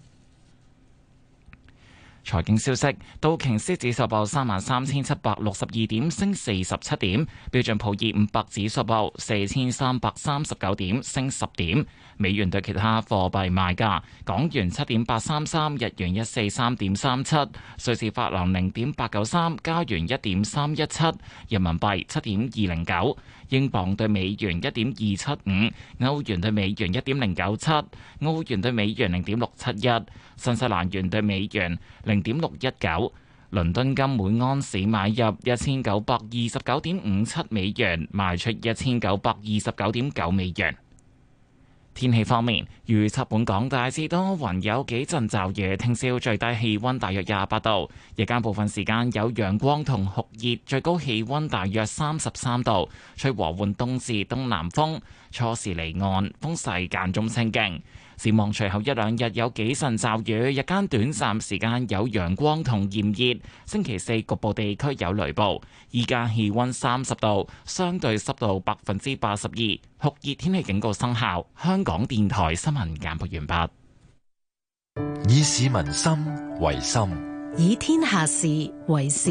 財經消息，道瓊斯指數報三萬三千七百六十二點，升四十七點；標準普爾五百指數報四千三百三十九點，升十點。美元對其他貨幣賣價：港元七點八三三，日元一四三點三七，瑞士法郎零點八九三，加元一點三一七，人民幣七點二零九，英鎊對美元一點二七五，歐元對美元一點零九七，澳元對美元零點六七一，新西蘭元對美元零點六一九。倫敦金每安士買入一千九百二十九點五七美元，賣出一千九百二十九點九美元。天氣方面，預測本港大致多雲，有幾陣驟雨。聽朝最低氣溫大約廿八度，日間部分時間有陽光同酷熱，最高氣溫大約三十三度，吹和緩東至東南風，初時離岸，風勢間中清勁。展望隨後一兩日有幾陣驟雨，日間短暫時間有陽光同炎熱。星期四局部地區有雷暴。依家氣溫三十度，相對濕度百分之八十二，酷熱天氣警告生效。香港電台新聞簡報完畢。 以市民心為心， 以天下事為事。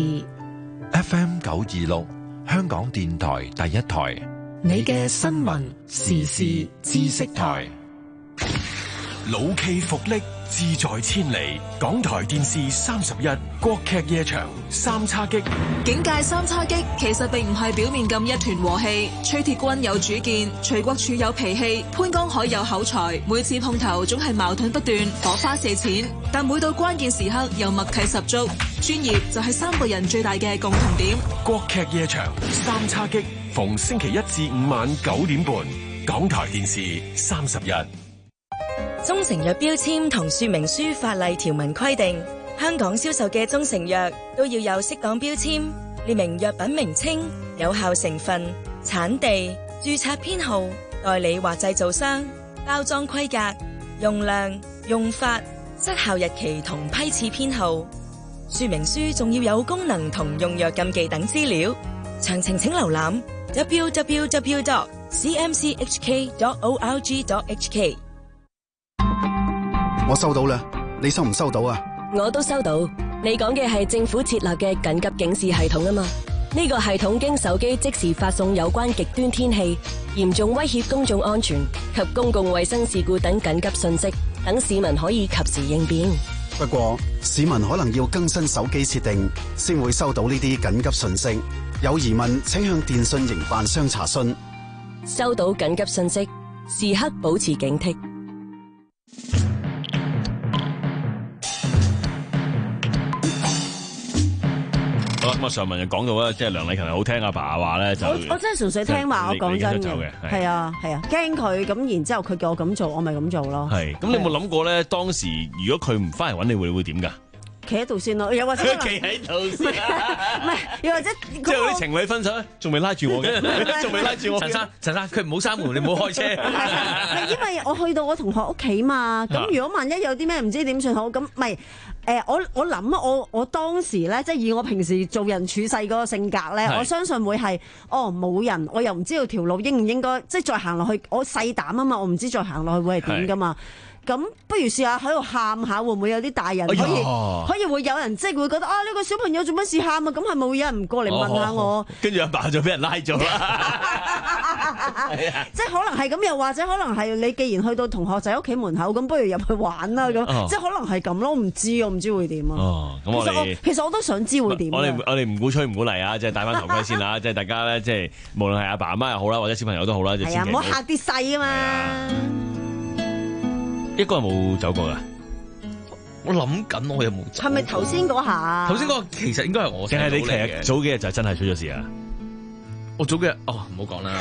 F M 九二六，香港電台第一台， 你嘅新聞時事知識台。 老驥伏櫪，志在千里。港台電視三十一，國劇夜場三叉戟。 警界三叉戟其實並唔係表面咁一團和氣。崔鐵軍有主見，徐國柱有脾氣，潘江海有口才，每次碰頭總係矛盾不斷，火花四濺。但每到關鍵時刻又默契十足，專業就係三個人最大嘅共同點。 國劇夜場三叉戟，逢星期一至五晚九點半，港台電視三十一。 中成藥標籤同說明書法例條文規定，香港銷售嘅中成藥都要有適當標籤，列明藥品名稱、有效成分、產地、註冊編號、代理或製造商、包裝規格、用量、用法、失效日期同批次編號。說明書仲要有功能同用藥禁忌等資料。詳情請瀏覽 w w w dot c m c h k dot org dot h k。 我收到啦，你收唔收到啊？ 我都收到。你講嘅係政府設立嘅緊急警示系統啊嘛？呢個系統經手機即時發送有關極端天氣、嚴重威脅公眾安全及公共衛生事故等緊急信息，等市民可以及時應變。 不過市民可能要更新手機設定，先會收到呢啲緊急信息。有疑問請向電信營辦商查詢。 收到緊急信息，時刻保持警惕。 咁啊，上文就講到啦，即係梁禮勤好聽阿爸話咧，就我我真係純粹聽話，我講真嘅，係啊係啊，驚佢咁，然之後佢叫我咁做，我咪咁做咯。 係，咁你有冇諗過咧？當時如果佢唔翻嚟揾你，會會點㗎？ 企喺度先咯，又或者企喺度先， 唔係，又或者即係嗰啲情侶分手咧，仲未拉住我嘅，仲未拉住我。 陳生，陳生，佢唔好閂門，你唔好開車。 係因為我去到我同學屋企嘛，咁如果萬一有啲咩唔知點算好，咁咪誒我我諗啊，我我當時咧，即係以我平時做人處世嗰個性格咧，我相信會係哦冇人，我又唔知道條路應唔應該，即係再行落去，我細膽啊嘛，我唔知再行落去會係點噶嘛。咁不如試下喺度喊下，會唔會有啲大人可以、哎、可以會有人即係會覺得啊呢、呢個小朋友做乜事喊啊？咁係咪會有人過嚟問下我？ 跟住阿爸就俾人拉咗啦。 即係可能係咁，又或者可能係你既然去到同學仔屋企門口，咁不如入去玩啦咁。哦、即係可能係咁咯，唔知我唔知會點啊。 哦，咁我哋其， 其實我都想知會點。 我哋我哋唔鼓吹唔鼓勵啊，即係戴翻頭盔先啦。即係大家咧，即係無論係阿爸阿媽又好啦，或者小朋友都好啦，就千祈唔好嚇啲細啊嘛。 一個人冇走過噶， 我諗緊我有冇走？ 係咪頭先嗰下？ 頭先嗰個其實應該係我。 定係你其實早幾日就真係出咗事啊？ 我早幾日哦，唔好講啦。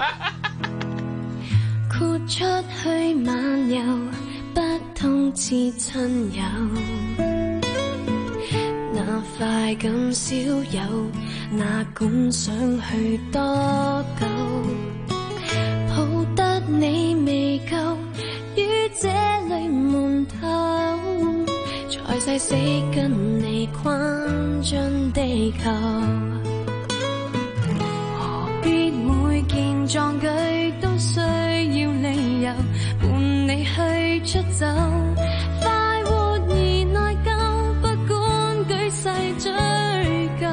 豁出去漫遊，不通知親友。 快咁少有，哪管想去多久，抱得你未夠，於這裏悶透，才誓死跟你困進地球。何必每件壯舉都需要理由，伴你去出走，快活而內疚，不管舉世追究，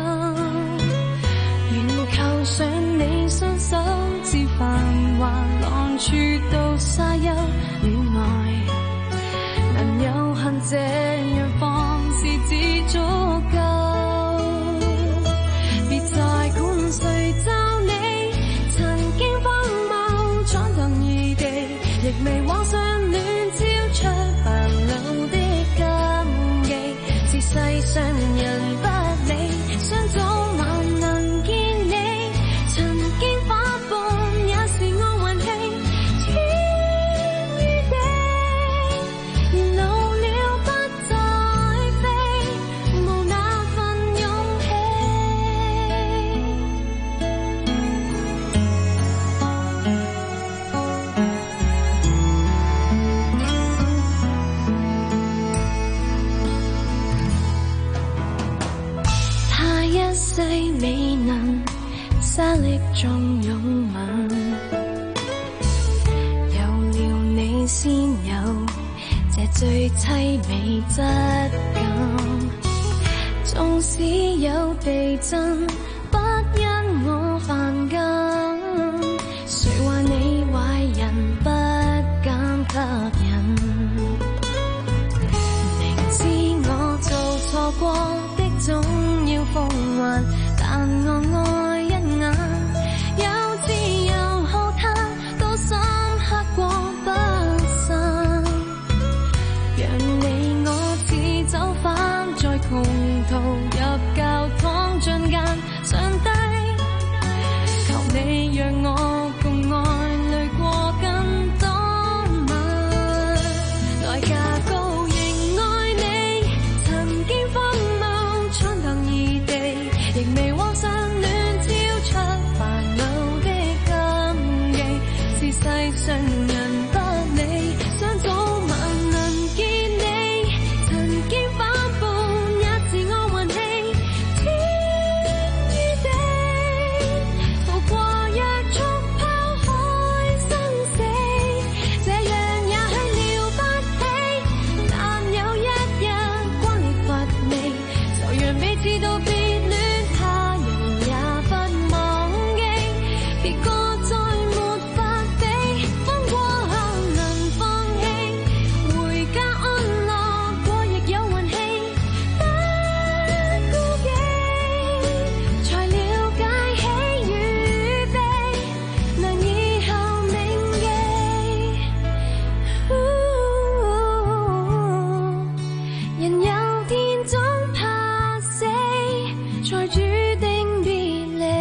願扣上你雙手，自繁華浪處到沙丘，戀愛能有幸這樣放肆只足夠，別再管誰罩你曾經荒謬闖蕩異地，亦未妄想戀超出煩惱的禁忌，是世上人不理，想早晚能見你，曾經反叛也是我運氣，天與地老了不再飛，無那份勇氣。他一世未能沙礫中擁吻，有了你先有這最凄美質感，縱使有地震不因我反感，誰話你壞人不敢吸引，明知我做錯過的總要奉還，但我愛一眼，有自由好他都深刻過不散，讓你我似走返在窮途入教堂進間，上帝求你讓我共愛淚過更多晚，代價高仍愛你，曾經荒謬闖蕩異地，亦未妄想戀超出煩惱的禁忌，是世上人不理，想早晚能見你，曾經反叛也是我運氣，天與地逃過約束拋開生死，這樣也許了不起，但有一日光烈乏味，就讓彼此都別戀，他人也不忘記，別個再沒法比，風過後能放棄，回家安樂過亦有運氣，不顧忌，才了解喜與悲，能以後銘記。人有天總怕死，才注定別離。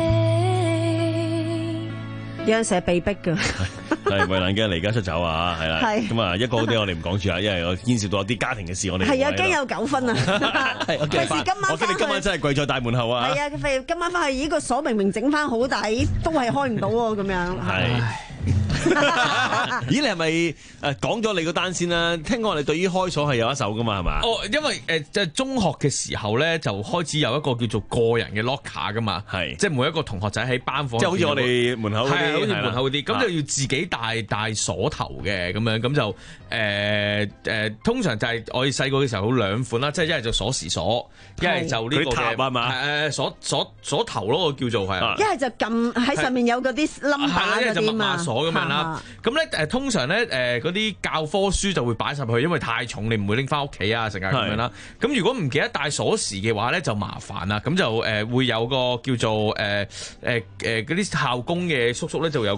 有陣時係被逼㗎。 係為難嘅離家出走啊，係啦。 係咁啊，一個啲我哋唔講住啊，因為我牽涉到一啲家庭嘅事，我哋係啊，驚有糾紛啊！ 係我驚費事今晚我驚你今晚真係跪在大門口啊！ 係啊，費今晚翻去，呢個鎖明明整翻好，但係都係開唔到喎，咁樣。 係。咦，你係咪誒講咗你個單先啦？聽講你對於開鎖係有一手噶嘛，係嘛？ 哦，因為誒即係中學嘅時候咧，就開始有一個叫做個人嘅 locker 噶嘛，係即係每一個同學仔喺班房， 即係好似我哋門口嗰啲， 係好似門口嗰啲，咁係啦就要自己帶帶鎖頭嘅咁樣，咁就誒誒、呃呃，通常就係我哋細個嘅時候好兩款啦，即係一係就鎖匙鎖，一係就呢個佢塔啊嘛， 誒鎖鎖鎖頭咯，叫做係， 一係就撳喺上面有嗰啲 number 係一係就密碼鎖咁樣啦。咁咧誒，通常咧誒嗰啲教科書就會擺晒去，因為太重，你唔會拎翻屋企啊，成日咁樣啦。咁如果唔記得帶鎖匙嘅話咧，就麻煩啦。咁就誒會有個叫做誒誒誒嗰啲校工嘅叔叔咧，就有個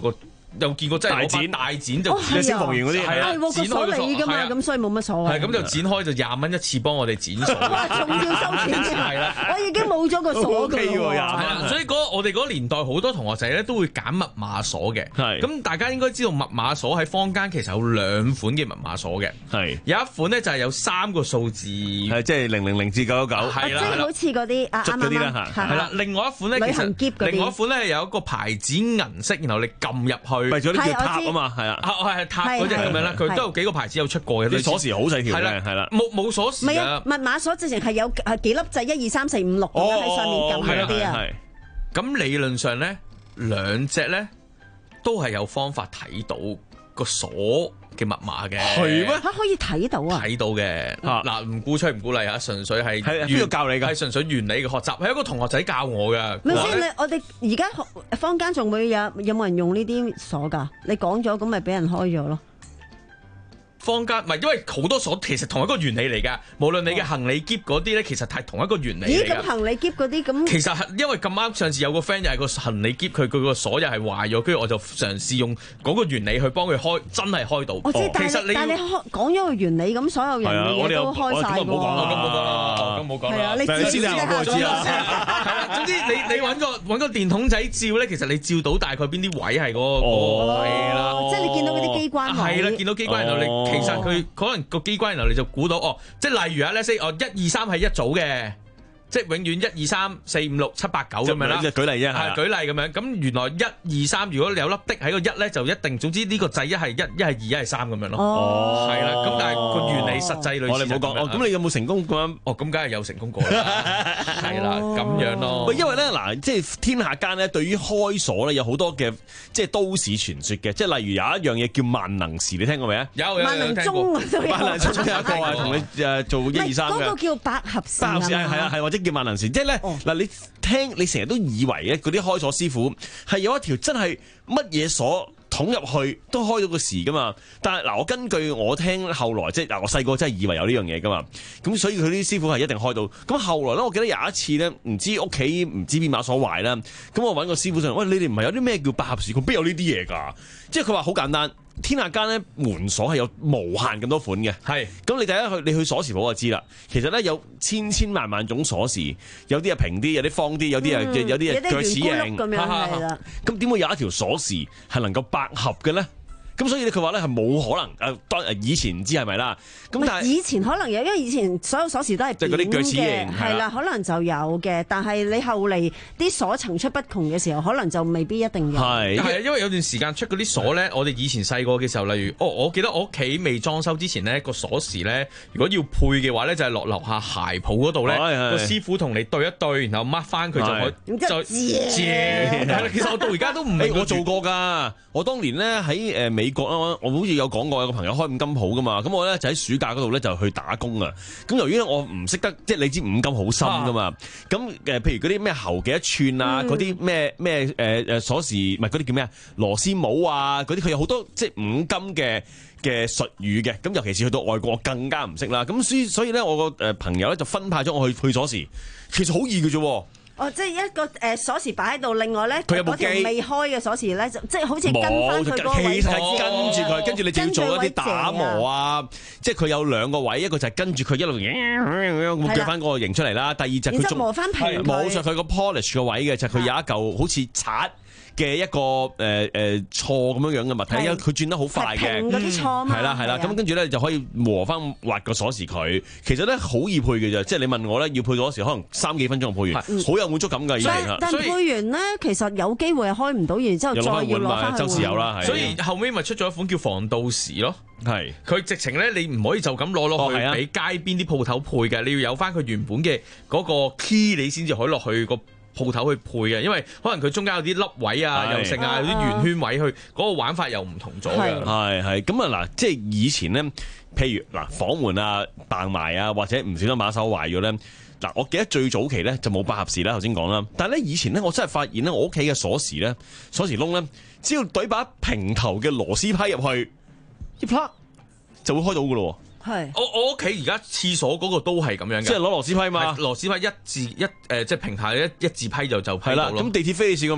又見過真係大剪大剪就即係消防員嗰啲係啊， 個鎖你㗎嘛，咁所以冇乜所謂。 係咁就剪開就廿蚊一次幫我哋剪鎖， 仲要收錢添。 係啦， 我已經冇咗個鎖㗎喎。 係啦，所以嗰我哋嗰年代好多同學仔咧都會揀密碼鎖嘅。係咁，大家應該知道密碼鎖喺坊間其實有兩款嘅密碼鎖嘅。係有一款咧就係有三個數字，係即係零零零至九九九。係啦，即係好似嗰啲啊啱啱啱係啦，另外一款咧其實另外一款咧有一個牌子銀色，然後你撳入去， 咪咗啲叫塔啊嘛，係啊， 係係塔嗰隻咁樣啦，佢都有幾個牌子有出過嘅。 啲鎖匙好細條嘅，係啦， 冇冇鎖匙。 唔係啊，密碼鎖直情係有係幾粒掣，一二三四五六咁樣喺上面撳嗰啲啊。 咁理論上咧，兩隻咧都係有方法睇到個鎖嘅密碼嘅。 係咩？ 嚇可以睇到啊？ 睇到嘅。嗱，唔鼓吹唔鼓勵啊，純粹係邊度教你㗎？ 係純粹原理嘅學習，係一個同學仔教我㗎。 咪先，你我哋而家坊間仲會有有冇人用呢啲鎖㗎？你講咗咁咪俾人開咗咯？ 坊間唔係，因為好多鎖其實同一個原理嚟㗎。無論你嘅行李篋嗰啲咧，其實係同一個原理嚟㗎。 咦？咁行李篋嗰啲咁， 其實係因為咁啱上次有個 friend 又係個行李篋，佢佢個鎖又係壞咗，跟住我就嘗試用嗰個原理去幫佢開，真係開到。 我知， 其實你但係你講咗個原理，咁所有人嘅嘢都開晒喎。 咁冇講啦，咁冇講啦，咁冇講啦。 係啊，你自己知啊， 我知啊。係啦，總之你你揾個揾個電筒仔照咧，其實你照到大概邊啲位係嗰個嗰個位啦。 即係你見到嗰啲機關位。 係啦，見到機關，然後你其實佢可能個機關，然後你就估到哦，即係例如啊，let's say 哦，一二三係一組嘅，即係永遠一二三四五六七八九咁樣啦。 舉例啫，係舉例咁樣。咁原來一二三，如果你有粒的喺個一咧，就一定總之呢個掣一係一，一係二，一係三咁樣咯。 哦， 係啦。咁但係個原理實際類似。 我哋冇講。哦，咁你有冇成功咁樣？ 哦，咁梗係有成功過啦。係啦，咁樣咯。 喂，因為咧嗱，即係天下間咧，對於開鎖咧有好多嘅即係都市傳說嘅，即係例如有一樣嘢叫萬能匙，你聽過未啊？ 有有有聽過。 萬能鐘啊，都有。 萬能鐘有一個係同你誒做一二三嘅。 嗰個叫百合匙。 百合匙係係啊係，或者叫萬能匙，即係咧嗱，你聽你成日都以為咧嗰啲開鎖師傅係有一條真係乜嘢鎖捅入去都開到個匙噶嘛，但係嗱，我根據我聽後來即係嗱，我細個真係以為有呢樣嘢噶嘛，咁所以佢啲師傅係一定開到。咁後來咧，我記得有一次咧，唔知屋企唔知邊把鎖壞啦，咁我揾個師傅上嚟，喂，你哋唔係有啲咩叫百合匙？佢邊有呢啲嘢㗎？即係佢話好簡單。天下間咧門鎖係有無限咁多款嘅，係咁你第一去你去鎖匙鋪就知啦。其實咧有千千萬萬種鎖匙，有啲係平啲，有啲方啲，有啲係、嗯、有啲係鋸齒形咁樣係啦。咁點會有一條鎖匙係能夠百合嘅咧？咁所以咧，佢話咧係冇可能誒，當以前唔知係咪啦。咁但係以前可能有，因為以前所有鎖匙都係扁嘅，係啦，可能就有嘅。但係你後嚟啲鎖層出不窮嘅時候，可能就未必一定有。 係係啊，因為有段時間出嗰啲鎖咧，我哋以前細個嘅時候，例如哦，我記得我屋企未裝修之前咧，個鎖匙咧，如果要配嘅話咧，就係落樓下鞋鋪嗰度咧，個師傅同你對一對，然後 mark 翻佢就可以就借。其實我到而家都唔係我做過㗎。我當年咧喺誒美國啊，我好似有講過有個朋友開五金鋪㗎嘛，咁我咧就喺暑假嗰度咧就去打工啊。咁由於咧我唔識得，即係你知五金好深㗎嘛，咁誒、啊、譬如嗰啲咩喉幾多寸啊，嗰啲咩咩誒誒鎖匙，唔係嗰啲叫咩啊螺絲帽啊，嗰啲佢有好多即係五金嘅嘅術語嘅。咁尤其是去到外國更加唔識啦。咁所以所以咧我個誒朋友咧就分派咗我去配鎖匙，其實好易嘅啫。 哦，即係一個誒鎖匙擺喺度，另外咧佢有部機嗰條未開嘅鎖匙咧，就即係好似跟翻佢嗰個位。 其實係跟住佢，跟住你就要做一啲打磨啊。即係佢有兩個位，一個就係跟住佢一路咁鋸翻嗰個形出嚟啦。第二就係佢仲磨翻平佢， 磨上佢個 polish 個位嘅，就係佢有一嚿好似刷嘅一個誒誒錯咁樣樣嘅物體，因為佢轉得好快嘅， 平嗰啲錯嘛， 係啦係啦，咁跟住咧就可以磨翻滑個鎖匙佢。其實咧好易配嘅啫，即係你問我咧要配鎖匙，可能三幾分鐘就配完，好有滿足感㗎已經。 但配完咧，其實有機會係開唔到，然之後再要攞翻去換。 周時有啦， 所以後尾咪出咗一款叫防盜匙咯。 係佢直情咧，你唔可以就咁攞落去俾街邊啲鋪頭配嘅，你要有翻佢原本嘅嗰個 key，你先至可以落去個鋪頭去配嘅，因為可能佢中間有啲粒位啊、又剩啊、有啲圓圈位去，嗰、嗰個玩法又唔同咗嘅。 係係咁啊嗱，即係以前咧，譬如嗱房門啊、掟埋啊，或者唔小心把手壞咗咧，嗱，我記得最早期咧就冇百合匙啦，頭先講啦。但係咧以前咧，我真係發現咧，我屋企嘅鎖匙咧、鎖匙窿咧，只要懟把平頭嘅螺絲批入去，一啪就會開到㗎咯。 係， 我我屋企而家廁所嗰個都係咁樣嘅， 即係攞螺絲批嘛， 螺絲批一字一誒、呃，即係平下一一字批就就批到咯。 係啦，咁地鐵飛你試過未啊？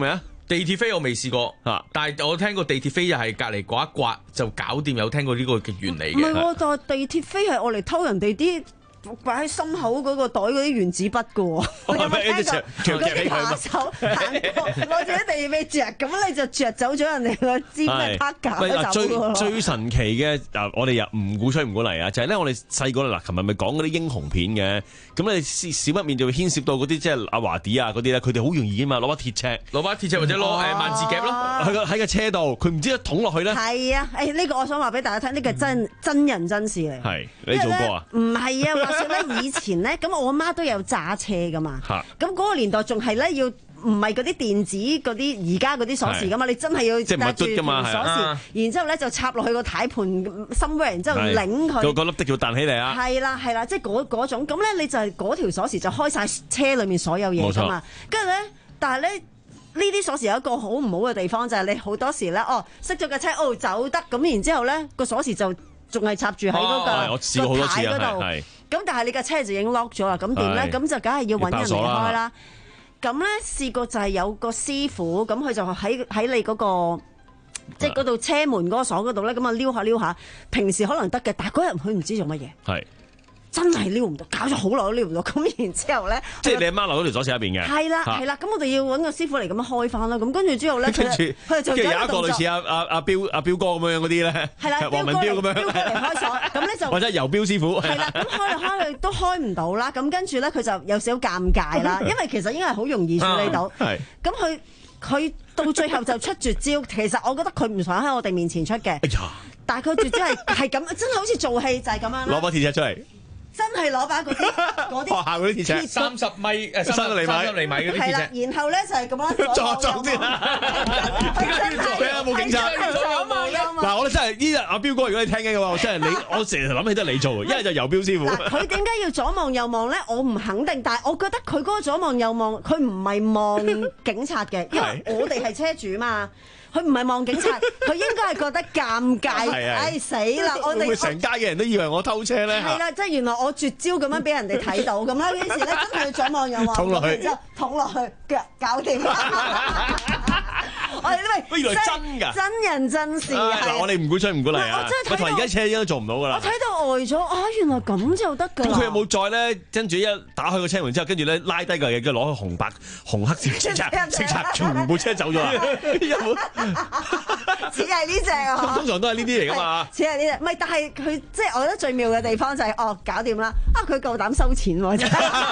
地鐵飛我未試過嚇，但係我聽過地鐵飛又係隔離刮一刮就搞掂，有聽過呢個嘅原理嘅。 唔係喎，但係地鐵飛係我嚟偷人哋啲擺喺心口嗰個袋嗰啲原子筆嘅喎。你有冇聽過嗰啲扒手行過攞住啲地鐵飛著，咁你就著走咗人哋個支咩卡架走喎。 最最神奇嘅嗱，我哋又唔鼓吹唔鼓勵啊，就係咧我哋細個嗱，琴日咪講嗰啲英雄片嘅，咁你少不免就會牽涉到嗰啲即係阿華啲啊嗰啲咧，佢哋好容易嘅嘛，攞把鐵尺， 攞把鐵尺或者攞誒萬字夾咯， 喺個喺個車度，佢唔知一捅落去咧。 係啊，誒呢個我想話俾大家聽，呢個真真人真事嚟。 係你做過啊？ 唔係啊，話說咧以前咧，咁我阿媽都有揸車噶嘛，咁嗰個年代仲係咧要唔係嗰啲電子嗰啲而家嗰啲鎖匙噶嘛，你真係要帶住條鎖匙，然之後咧就插落去個軚盤 somewhere，然之後擰佢， 個個粒的就彈起嚟啊！ 係啦係啦，即係嗰嗰種，咁咧你就係嗰條鎖匙就開晒車裏面所有嘢噶嘛，跟住咧，但係咧。呢啲鎖匙有一個好唔好嘅地方，就係、是、你好多時咧，哦，熄咗架車，哦走得，咁然之後咧個鎖匙就仲係插住喺嗰個個牌嗰度，咁但係你架車就已經 lock 咗啦，咁點咧？咁就梗係要揾人嚟開啦。咁咧試過就係有個師傅，咁佢就喺喺你嗰、嗰個即係嗰度車門嗰個鎖嗰度咧，咁啊撩下撩下，平時可能得嘅，但係嗰日佢唔知做乜嘢。係。真係撩唔到，搞咗好耐都撩唔到，咁然之後咧， 即係你阿媽留咗條鎖匙入邊嘅。 係啦係啦，咁我哋要揾個師傅嚟咁樣開翻啦，咁跟住之後咧，佢佢就有一個類似阿阿阿彪阿彪哥咁樣嗰啲咧，係啦，黃文彪咁樣，彪哥嚟開鎖，咁咧就或者郵標師傅。係啦，咁開嚟開去都開唔到啦，咁跟住咧佢就有少少尷尬啦，因為其實應該係好容易處理到。係。咁佢佢到最後就出絕招，其實我覺得佢唔想喺我哋面前出嘅。哎呀！但係佢絕招係係咁，真係好似做戲就係咁樣啦。攞把鐵尺出嚟。真係攞把嗰啲嗰啲學校嗰啲鐵尺，三十米誒三十厘米三十厘米嗰啲鐵尺。係啦，然後咧就係咁樣作作先啦。係啊，冇警察。嗱，我哋真係呢日阿彪哥，如果你聽緊嘅話，我真係你，我成日諗起都係你做嘅，一係就郵標師傅。佢點解要左望右望咧？我唔肯定，但係我覺得佢嗰個左望右望，佢唔係望警察嘅，因為我哋係車主嘛。佢唔係望警察，佢應該係覺得尷尬，唉死啦！我哋會唔會成街嘅人都以為我偷車咧？係啦，即係原來我絕招咁樣俾人哋睇到咁啦。於是咧真係左望右望，捅落去，然之後捅落去，腳搞掂啦！我哋呢位原來真㗎，真人真事嗱，我哋唔鼓吹唔鼓勵啊！我同而家車應該做唔到㗎啦。我睇到呆咗啊！原來咁就得㗎。咁佢有冇再咧？跟住一打開個車門之後，跟住咧拉低個嘢，跟住攞去紅白紅黑色色擦色擦，全部車走咗啦！有冇？只係呢隻啊！通常都係呢啲嚟㗎嘛。只係呢隻，唔係，但係佢即係我覺得最妙嘅地方就係哦，搞掂啦！啊，佢夠膽收錢喎！真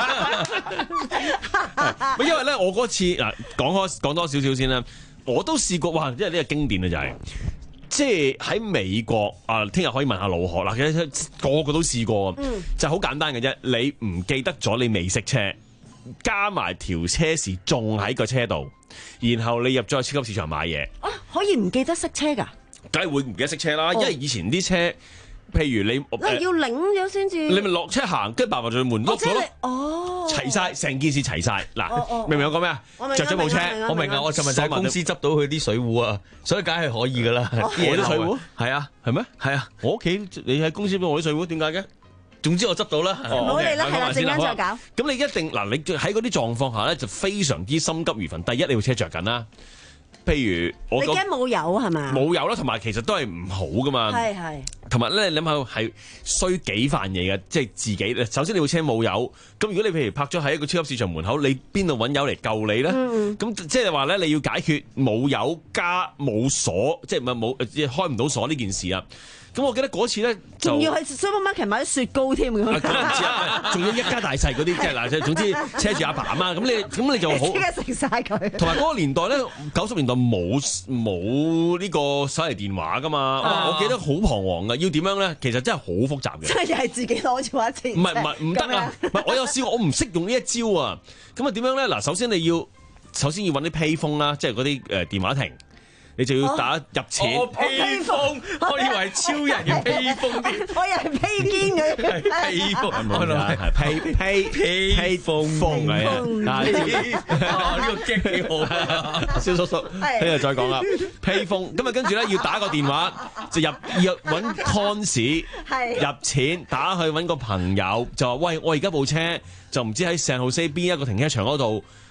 係。因為咧，我嗰次嗱講開講多少少先啦。我都試過，哇！因為呢個經典啊，就係即係喺美國啊，聽日可以問下老何嗱，其實個個都試過，嗯、就好簡單嘅啫。你唔記得咗你未熄車，加埋條車匙仲喺個車度，然後你入咗去超級市場買嘢，啊，可以唔記得熄車㗎？梗係會唔記得熄車啦，哦、因為以前啲車。譬如你，你要擰咗先至，你咪落車行，跟住爸爸就門碌咗咯。哦，齊晒，成件事齊晒。嗱，明唔明我講咩啊？着咗部車，我明啊！我尋日就喺公司執到佢啲水壺啊，所以梗係可以噶啦。我啲水壺係啊，係咩？係啊，我屋企你喺公司俾我啲水壺，點解嘅？總之我執到啦。唔好理啦，係啦，陣間再搞。咁你一定嗱，你喺嗰啲狀況下咧，就非常之心急如焚。第一，你部車着緊啦。譬如我，你驚冇油係嘛？冇油啦，同埋其實都係唔好噶嘛。係係。同埋咧，你諗下係衰幾份嘢嘅，即係自己。首先你部車冇油，咁如果你譬如泊咗喺一個超級市場門口，你邊度揾油嚟救你咧？咁、嗯、即係話咧，你要解決冇油加冇鎖，即係唔係冇開唔到鎖呢件事啊？咁我記得嗰次咧，仲要喺 supermarket 買啲雪糕添咁。仲要一家大細嗰啲，即係嗱，總之車住阿爸阿媽，咁你咁你就好。即刻食晒佢。同埋嗰個年代咧，九十年代冇冇呢個手提電話噶嘛？啊、我記得好彷徨噶，要點樣咧？其實真係好複雜嘅。即係又係自己攞住話錢。唔係唔係唔得啊！唔係我有試過，我唔識用呢一招啊。咁啊點樣咧？嗱，首先你要首先要揾啲 payphone 啦，即係嗰啲誒電話亭。你就要打入錢。我披風，我以為超人嘅披風啲，我以為披肩嘅。披風係披披披披風風嚟啊！哦，呢個激幾好啊！蕭叔叔，聽日再講啦。披風咁啊，跟住咧要打個電話，就入要揾 cons 入錢，打去揾個朋友，就話喂，我而家部車就唔知喺聖荷西邊一個停車場嗰度。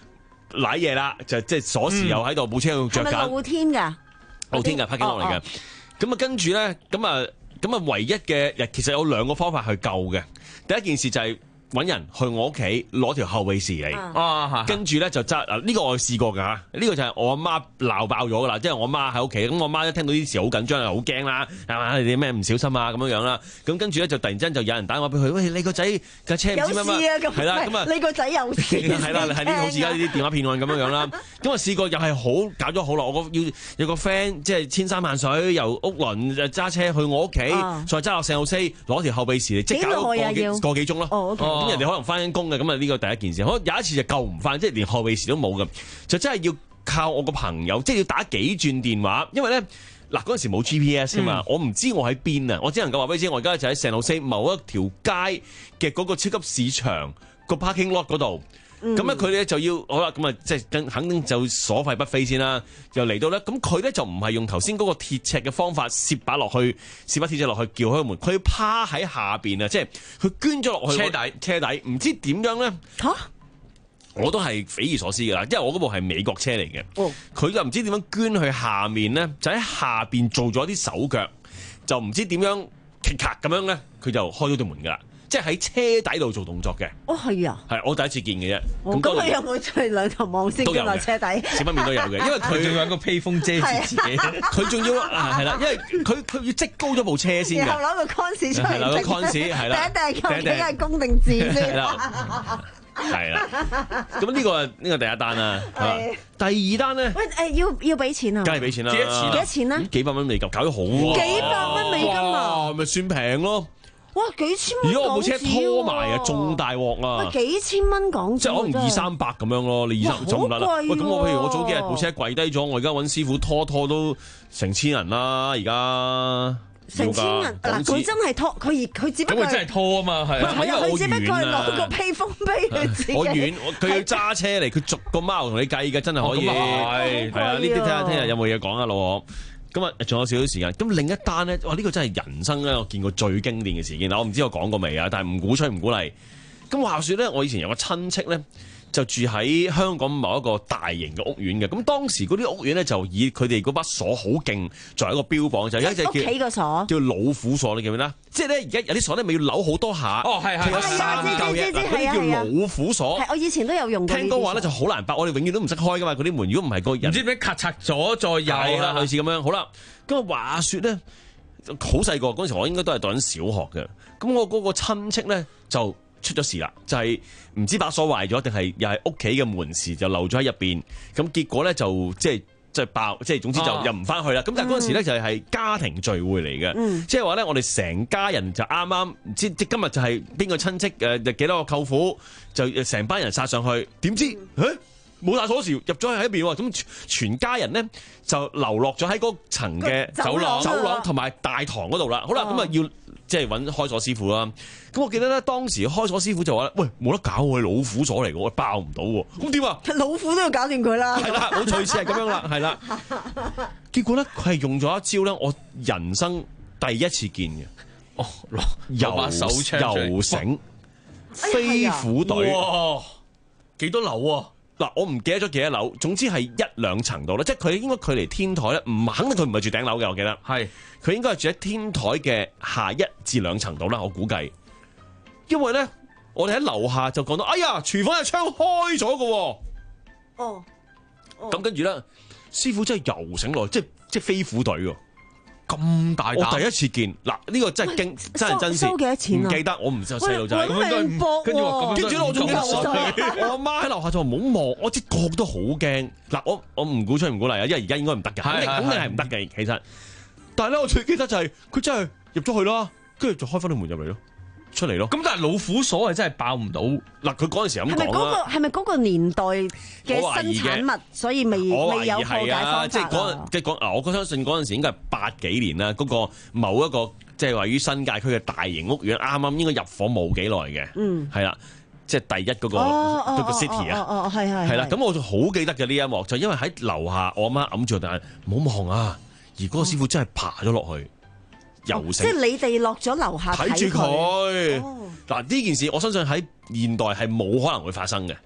瀨嘢啦，就即係鎖匙又喺度，部車度着緊。 係咪露天㗎？ 露天嘅 parking lot 嚟嘅。咁啊，跟住咧，咁啊，咁啊，唯一嘅其實有兩個方法去救嘅。第一件事就係揾人去我屋企攞條後備匙嚟， 啊， 跟住咧就揸嗱呢個我試過㗎嚇，呢個就係我阿媽鬧爆咗㗎啦，即係我阿媽喺屋企，咁我阿媽一聽到啲事好緊張啊，好驚啦，係嘛？你哋咩唔小心啊咁樣樣啦，咁跟住咧就突然之間就有人打電話俾佢，喂，你個仔架車唔知乜乜，係啦，咁啊你個仔有事， 係啦，係呢好似而家呢啲電話騙案咁樣樣啦，咁啊試過又係好搞咗好耐，我要有個 friend 即係千山萬水由屋崙揸車去我屋企，再揸落聖奧斯攞條後備匙嚟，即係搞個幾個幾鐘咯，咁人哋可能翻緊工嘅，咁啊呢個第一件事，可能有一次就救唔翻，即係連後備匙都冇嘅，就真係要靠我個朋友，即係要打幾轉電話，因為咧嗱嗰陣時冇 G P S 啊嘛，嗯、我唔知我喺邊啊，我只能夠話俾你知，我而家就喺聖路西某一條街嘅嗰個超級市場個 parking lot 嗰度，咁咧佢哋就要好啦，咁啊即係肯定就所費不菲先啦，又嚟到咧，咁佢咧就唔係用頭先嗰個鐵尺嘅方法攝把落去，攝把鐵尺落去撬開個門，佢要趴喺下邊啊，即係佢捐咗落去車底，車底唔知點樣咧嚇。我都係匪夷所思㗎啦，因為我嗰部係美國車嚟嘅，佢、oh. 就唔知點樣捐去下面咧，就喺下邊做咗啲手腳，就唔知點樣咔咔咁樣咧，佢就開咗對門㗎啦，即係喺車底度做動作嘅。哦，係啊，係我第一次見嘅啫。咁佢、oh, 有冇出去兩頭望先見落車底？少不免都有嘅，因為佢仲有一個披風遮住自己，佢仲要係啦，因為佢佢要積高咗部車先嘅。然後攞個 con 出嚟，係啦，個 con 係啦，第一定究竟係公定字先。係啦，咁呢個呢個第一單啦，第二單咧，喂誒要要俾錢啊，梗係俾錢啦，幾多錢？幾多錢咧？幾百蚊美金，搞咗好幾百蚊美金啊，咪算平咯。哇，幾千蚊！如果我部車拖埋啊，仲大鑊啊！喂，幾千蚊港紙，即係可能二三百咁樣咯，你二三仲唔得啦？喂，咁我譬如我早幾日部車跪低咗，我而家揾師傅拖拖都成千人啦，而家。成千人嗱，佢真係拖，佢而佢只不過咁佢真係拖啊嘛，係啊，因為佢只不過係攞個披風俾佢自己。我遠，佢要揸車嚟，佢逐個貓同你計嘅，真係可以。係係啊，呢啲睇下聽日有冇嘢講啊，老我。今日仲有少少時間，咁另一單咧，哇！呢個真係人生咧，我見過最經典嘅事件。我唔知我講過未啊，但係唔鼓吹唔鼓勵。咁話說咧，我以前有個親戚咧，就住喺香港某一個大型嘅屋苑嘅，咁當時嗰啲屋苑咧就以佢哋嗰把鎖好勁作為一個標榜，就有一隻叫屋企個鎖叫老虎鎖，你記唔記得？即係咧而家有啲鎖咧咪要扭好多下，哦係係，有三嚿嘢，嗰啲叫老虎鎖。係我以前都有用過。聽講話咧就好難拔，我哋永遠都唔識開噶嘛，嗰啲門如果唔係個人，唔知咩咔嚓咗再有啦，類似咁樣。好啦，咁啊話説咧，好細個嗰陣時，我應該都係讀緊小學嘅，咁我嗰個親戚咧就出咗事啦，就係、是、唔知把鎖壞咗，定係又係屋企嘅門匙就漏咗喺入邊，咁結果咧就即係即係爆，即係總之就入唔翻去啦。咁、啊、但係嗰陣時咧就係家庭聚會嚟嘅，嗯、即係話咧我哋成家人就啱啱即即今日就係邊個親戚誒幾多個舅父就成班人殺上去，點知誒冇帶鎖匙入咗喺一邊喎，咁全家人咧就流落咗喺嗰層嘅走廊、走廊同埋大堂嗰度啦。好啦，咁啊要即係揾開鎖師傅啦。咁我記得咧，當時開鎖師傅就話咧：喂，冇得搞喎，老虎鎖嚟嘅，我爆唔到喎。咁點啊？老虎都要搞掂佢啦。係啦，好類似係咁樣啦，係啦。結果咧，佢係用咗一招咧，我人生第一次見嘅。哦，有把手槍、游繩、飛虎隊，哇！幾多樓啊？嗱，我唔記得咗幾多樓，總之係一兩層度啦，即係佢應該距離天台咧，唔肯定佢唔係住頂樓嘅，我記得係佢應該係住喺天台嘅下一至兩層度啦，我估計。因為咧，我哋喺樓下就講到，哎呀，廚房嘅窗開咗嘅，哦，咁、哦、跟住咧，師傅真係游繩落，即係即係飛虎隊喎。咁大膽，我第一次見嗱，呢、這個真係驚，真係真事。收幾多錢啊？唔記得，我唔知細路仔。咁樣都唔搏，跟住話，跟住我仲驚水。我阿媽喺樓下就話唔好望，我知個個都好驚。嗱，我我唔鼓吹唔鼓勵啊，因為而家應該唔得嘅，肯定肯定係唔得嘅。其實，但係咧，我最記得就係、是、佢真係入咗去啦，跟住就開翻啲門入嚟咯。出嚟咯，咁但係老虎鎖係真係爆唔到。嗱，佢嗰陣時咁講啦。係咪嗰個年代嘅新產物，所以未未有破解方法？即係嗰即係講啊！我相信嗰陣時應該係八幾年啦。嗰個某一個即係位於新界區嘅大型屋苑，啱啱應該入伙冇幾耐嘅。嗯，係啦，即係第一嗰個嗰個 city 啊。哦哦，係係。係啦，咁我就好記得嘅呢一幕，就因為喺樓下，我阿媽揞住，但係唔好望啊！而嗰個師傅真係爬咗落去。哦、即係你哋落咗樓下睇住佢。嗱呢、哦、件事，我相信喺現代係冇可能會發生嘅。喂，咁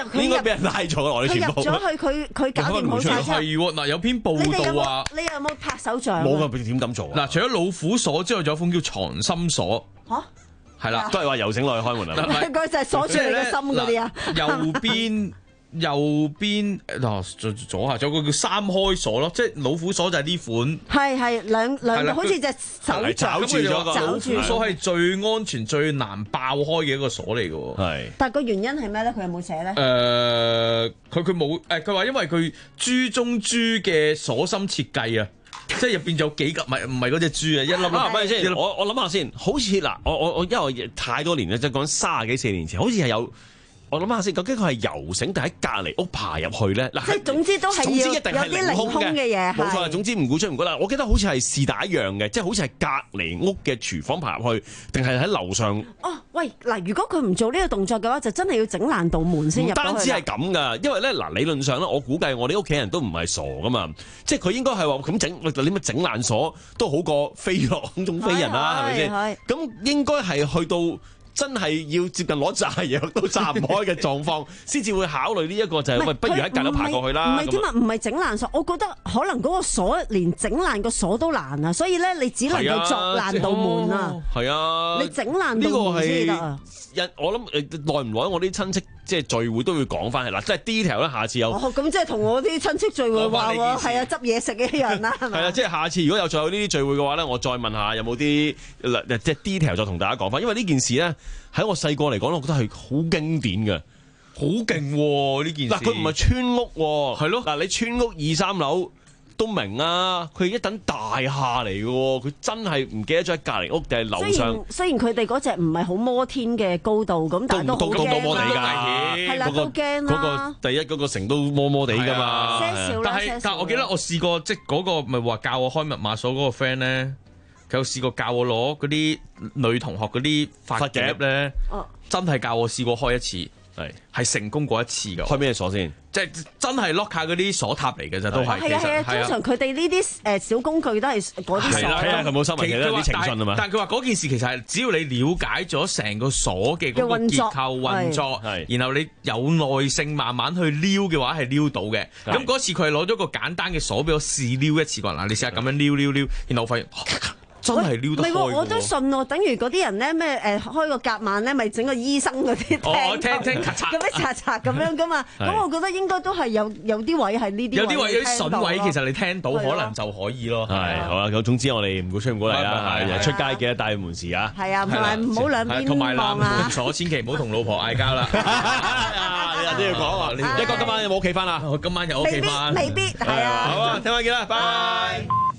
就佢應該俾人拉咗我哋佢入全部。 咗去，佢佢搞掂好晒之後。 係喎，嗱有篇報道話， 你有冇拍手掌？ 冇㗎，點咁做啊？ 嗱，除咗老虎鎖之外，仲有款叫藏心鎖。 嚇， 係啦， 都係話游繩落去開門啊！ 佢就係鎖住你個心嗰啲啊。 右邊右邊嗱左左下，仲有個叫三開鎖咯，即係老虎鎖就係呢款。 係係兩兩個好似隻手抓住咗個老虎鎖係最安全、最難爆開嘅一個鎖嚟嘅喎。 係。 但係個原因係咩咧？佢有冇寫咧？ 誒，佢佢冇誒，佢話因為佢豬中豬嘅鎖芯設計啊。即係入邊有幾個，唔係唔係嗰隻豬啊，一粒啊，咪先，我我諗下先，好似嗱，我我我因為我太多年啦，即係講三十幾四年前，好似係有，我諗下先，究竟佢係游繩定喺隔離屋爬入去咧？嗱， 即係總之都係總之要一定係有啲凌空嘅嘢， 冇錯。總之唔估出唔估啦。我記得好似係是但一樣嘅，即係好似係隔離屋嘅廚房爬入去，定係喺樓上？ 哦，喂，嗱，如果佢唔做呢個動作嘅話，就真係要整爛道門先入到去。 唔單止係咁噶，因為咧嗱，理論上咧，我估計我哋屋企人都唔係傻噶嘛，即係佢應該係話咁整，你乜整爛鎖都好過飛落空中飛人啦，係咪先？咁應該係去到真係要接近攞炸藥都炸唔開嘅狀況，先至會考慮呢一個就係喂，不如喺隔樓爬過去啦。 唔係點啊？唔係整爛鎖，我覺得可能嗰個鎖連整爛個鎖都難啊，所以咧你只能夠鑿爛道門啊。 係啊， 你整爛道門先得啊。 我諗誒耐唔耐，我啲親戚即係聚會都會講翻係嗱，即係 detail 咧，下次有。 哦，咁即係同我啲親戚聚會話喎，係啊，執嘢食一樣啦，係咪？ 係啊，即係下次如果有再有呢啲聚會嘅話咧，我再問下有冇啲即係 detail 再同大家講翻，因為呢件事咧喺我細個嚟講，我覺得係好經典嘅， 好勁喎呢件事。 嗱，佢唔係村屋喎， 係咯。 嗱，你村屋二三樓都明啊，佢係一等大廈嚟嘅喎，佢真係唔記得咗喺隔離屋定係樓上。雖然雖然佢哋嗰隻唔係好摩天嘅高度，咁但係都好驚啦。係啦，都驚啦。 嗰個第一嗰個城都摸摸地㗎嘛。 但係但係我記得我試過即係嗰個咪話教我開密碼鎖嗰個 friend 咧，佢有試過教我攞嗰啲女同學嗰啲髮夾咧，真係教我試過開一次。係係成功過一次㗎。 開咩鎖先？ 即係真係 lock 下嗰啲鎖塔嚟嘅啫，都係。 係啊係啊，通常佢哋呢啲誒小工具都係嗰啲鎖。 係啊，佢冇收埋嘅啲情信啊嘛。 但係佢話嗰件事其實係只要你了解咗成個鎖嘅嗰個結構運作，然後你有耐性慢慢去撩嘅話係撩到嘅。咁嗰次佢係攞咗個簡單嘅鎖俾我試撩一次啩。嗱，你試下咁樣撩撩撩，然後我發現。真係撩得開喎！ 我都信喎，等於嗰啲人咧咩誒開個夾萬咧，咪整個醫生嗰啲聽聽咔嚓咁樣嚓嚓咁樣噶嘛。咁我覺得應該都係有有啲位係呢啲。 有啲位有啲筍位，其實你聽到可能就可以咯。 係好啦，咁總之我哋唔估出唔估嚟啦。係出街記得帶門匙啊！ 係啊，同埋唔好兩邊望啊。 同埋攬門鎖，千祈唔好同老婆嗌交啦。 你又都要講啊！一哥今晚有冇屋企翻啊？ 我今晚有屋企翻。 未必，未必係啊。 好啊，聽晚見啦，拜。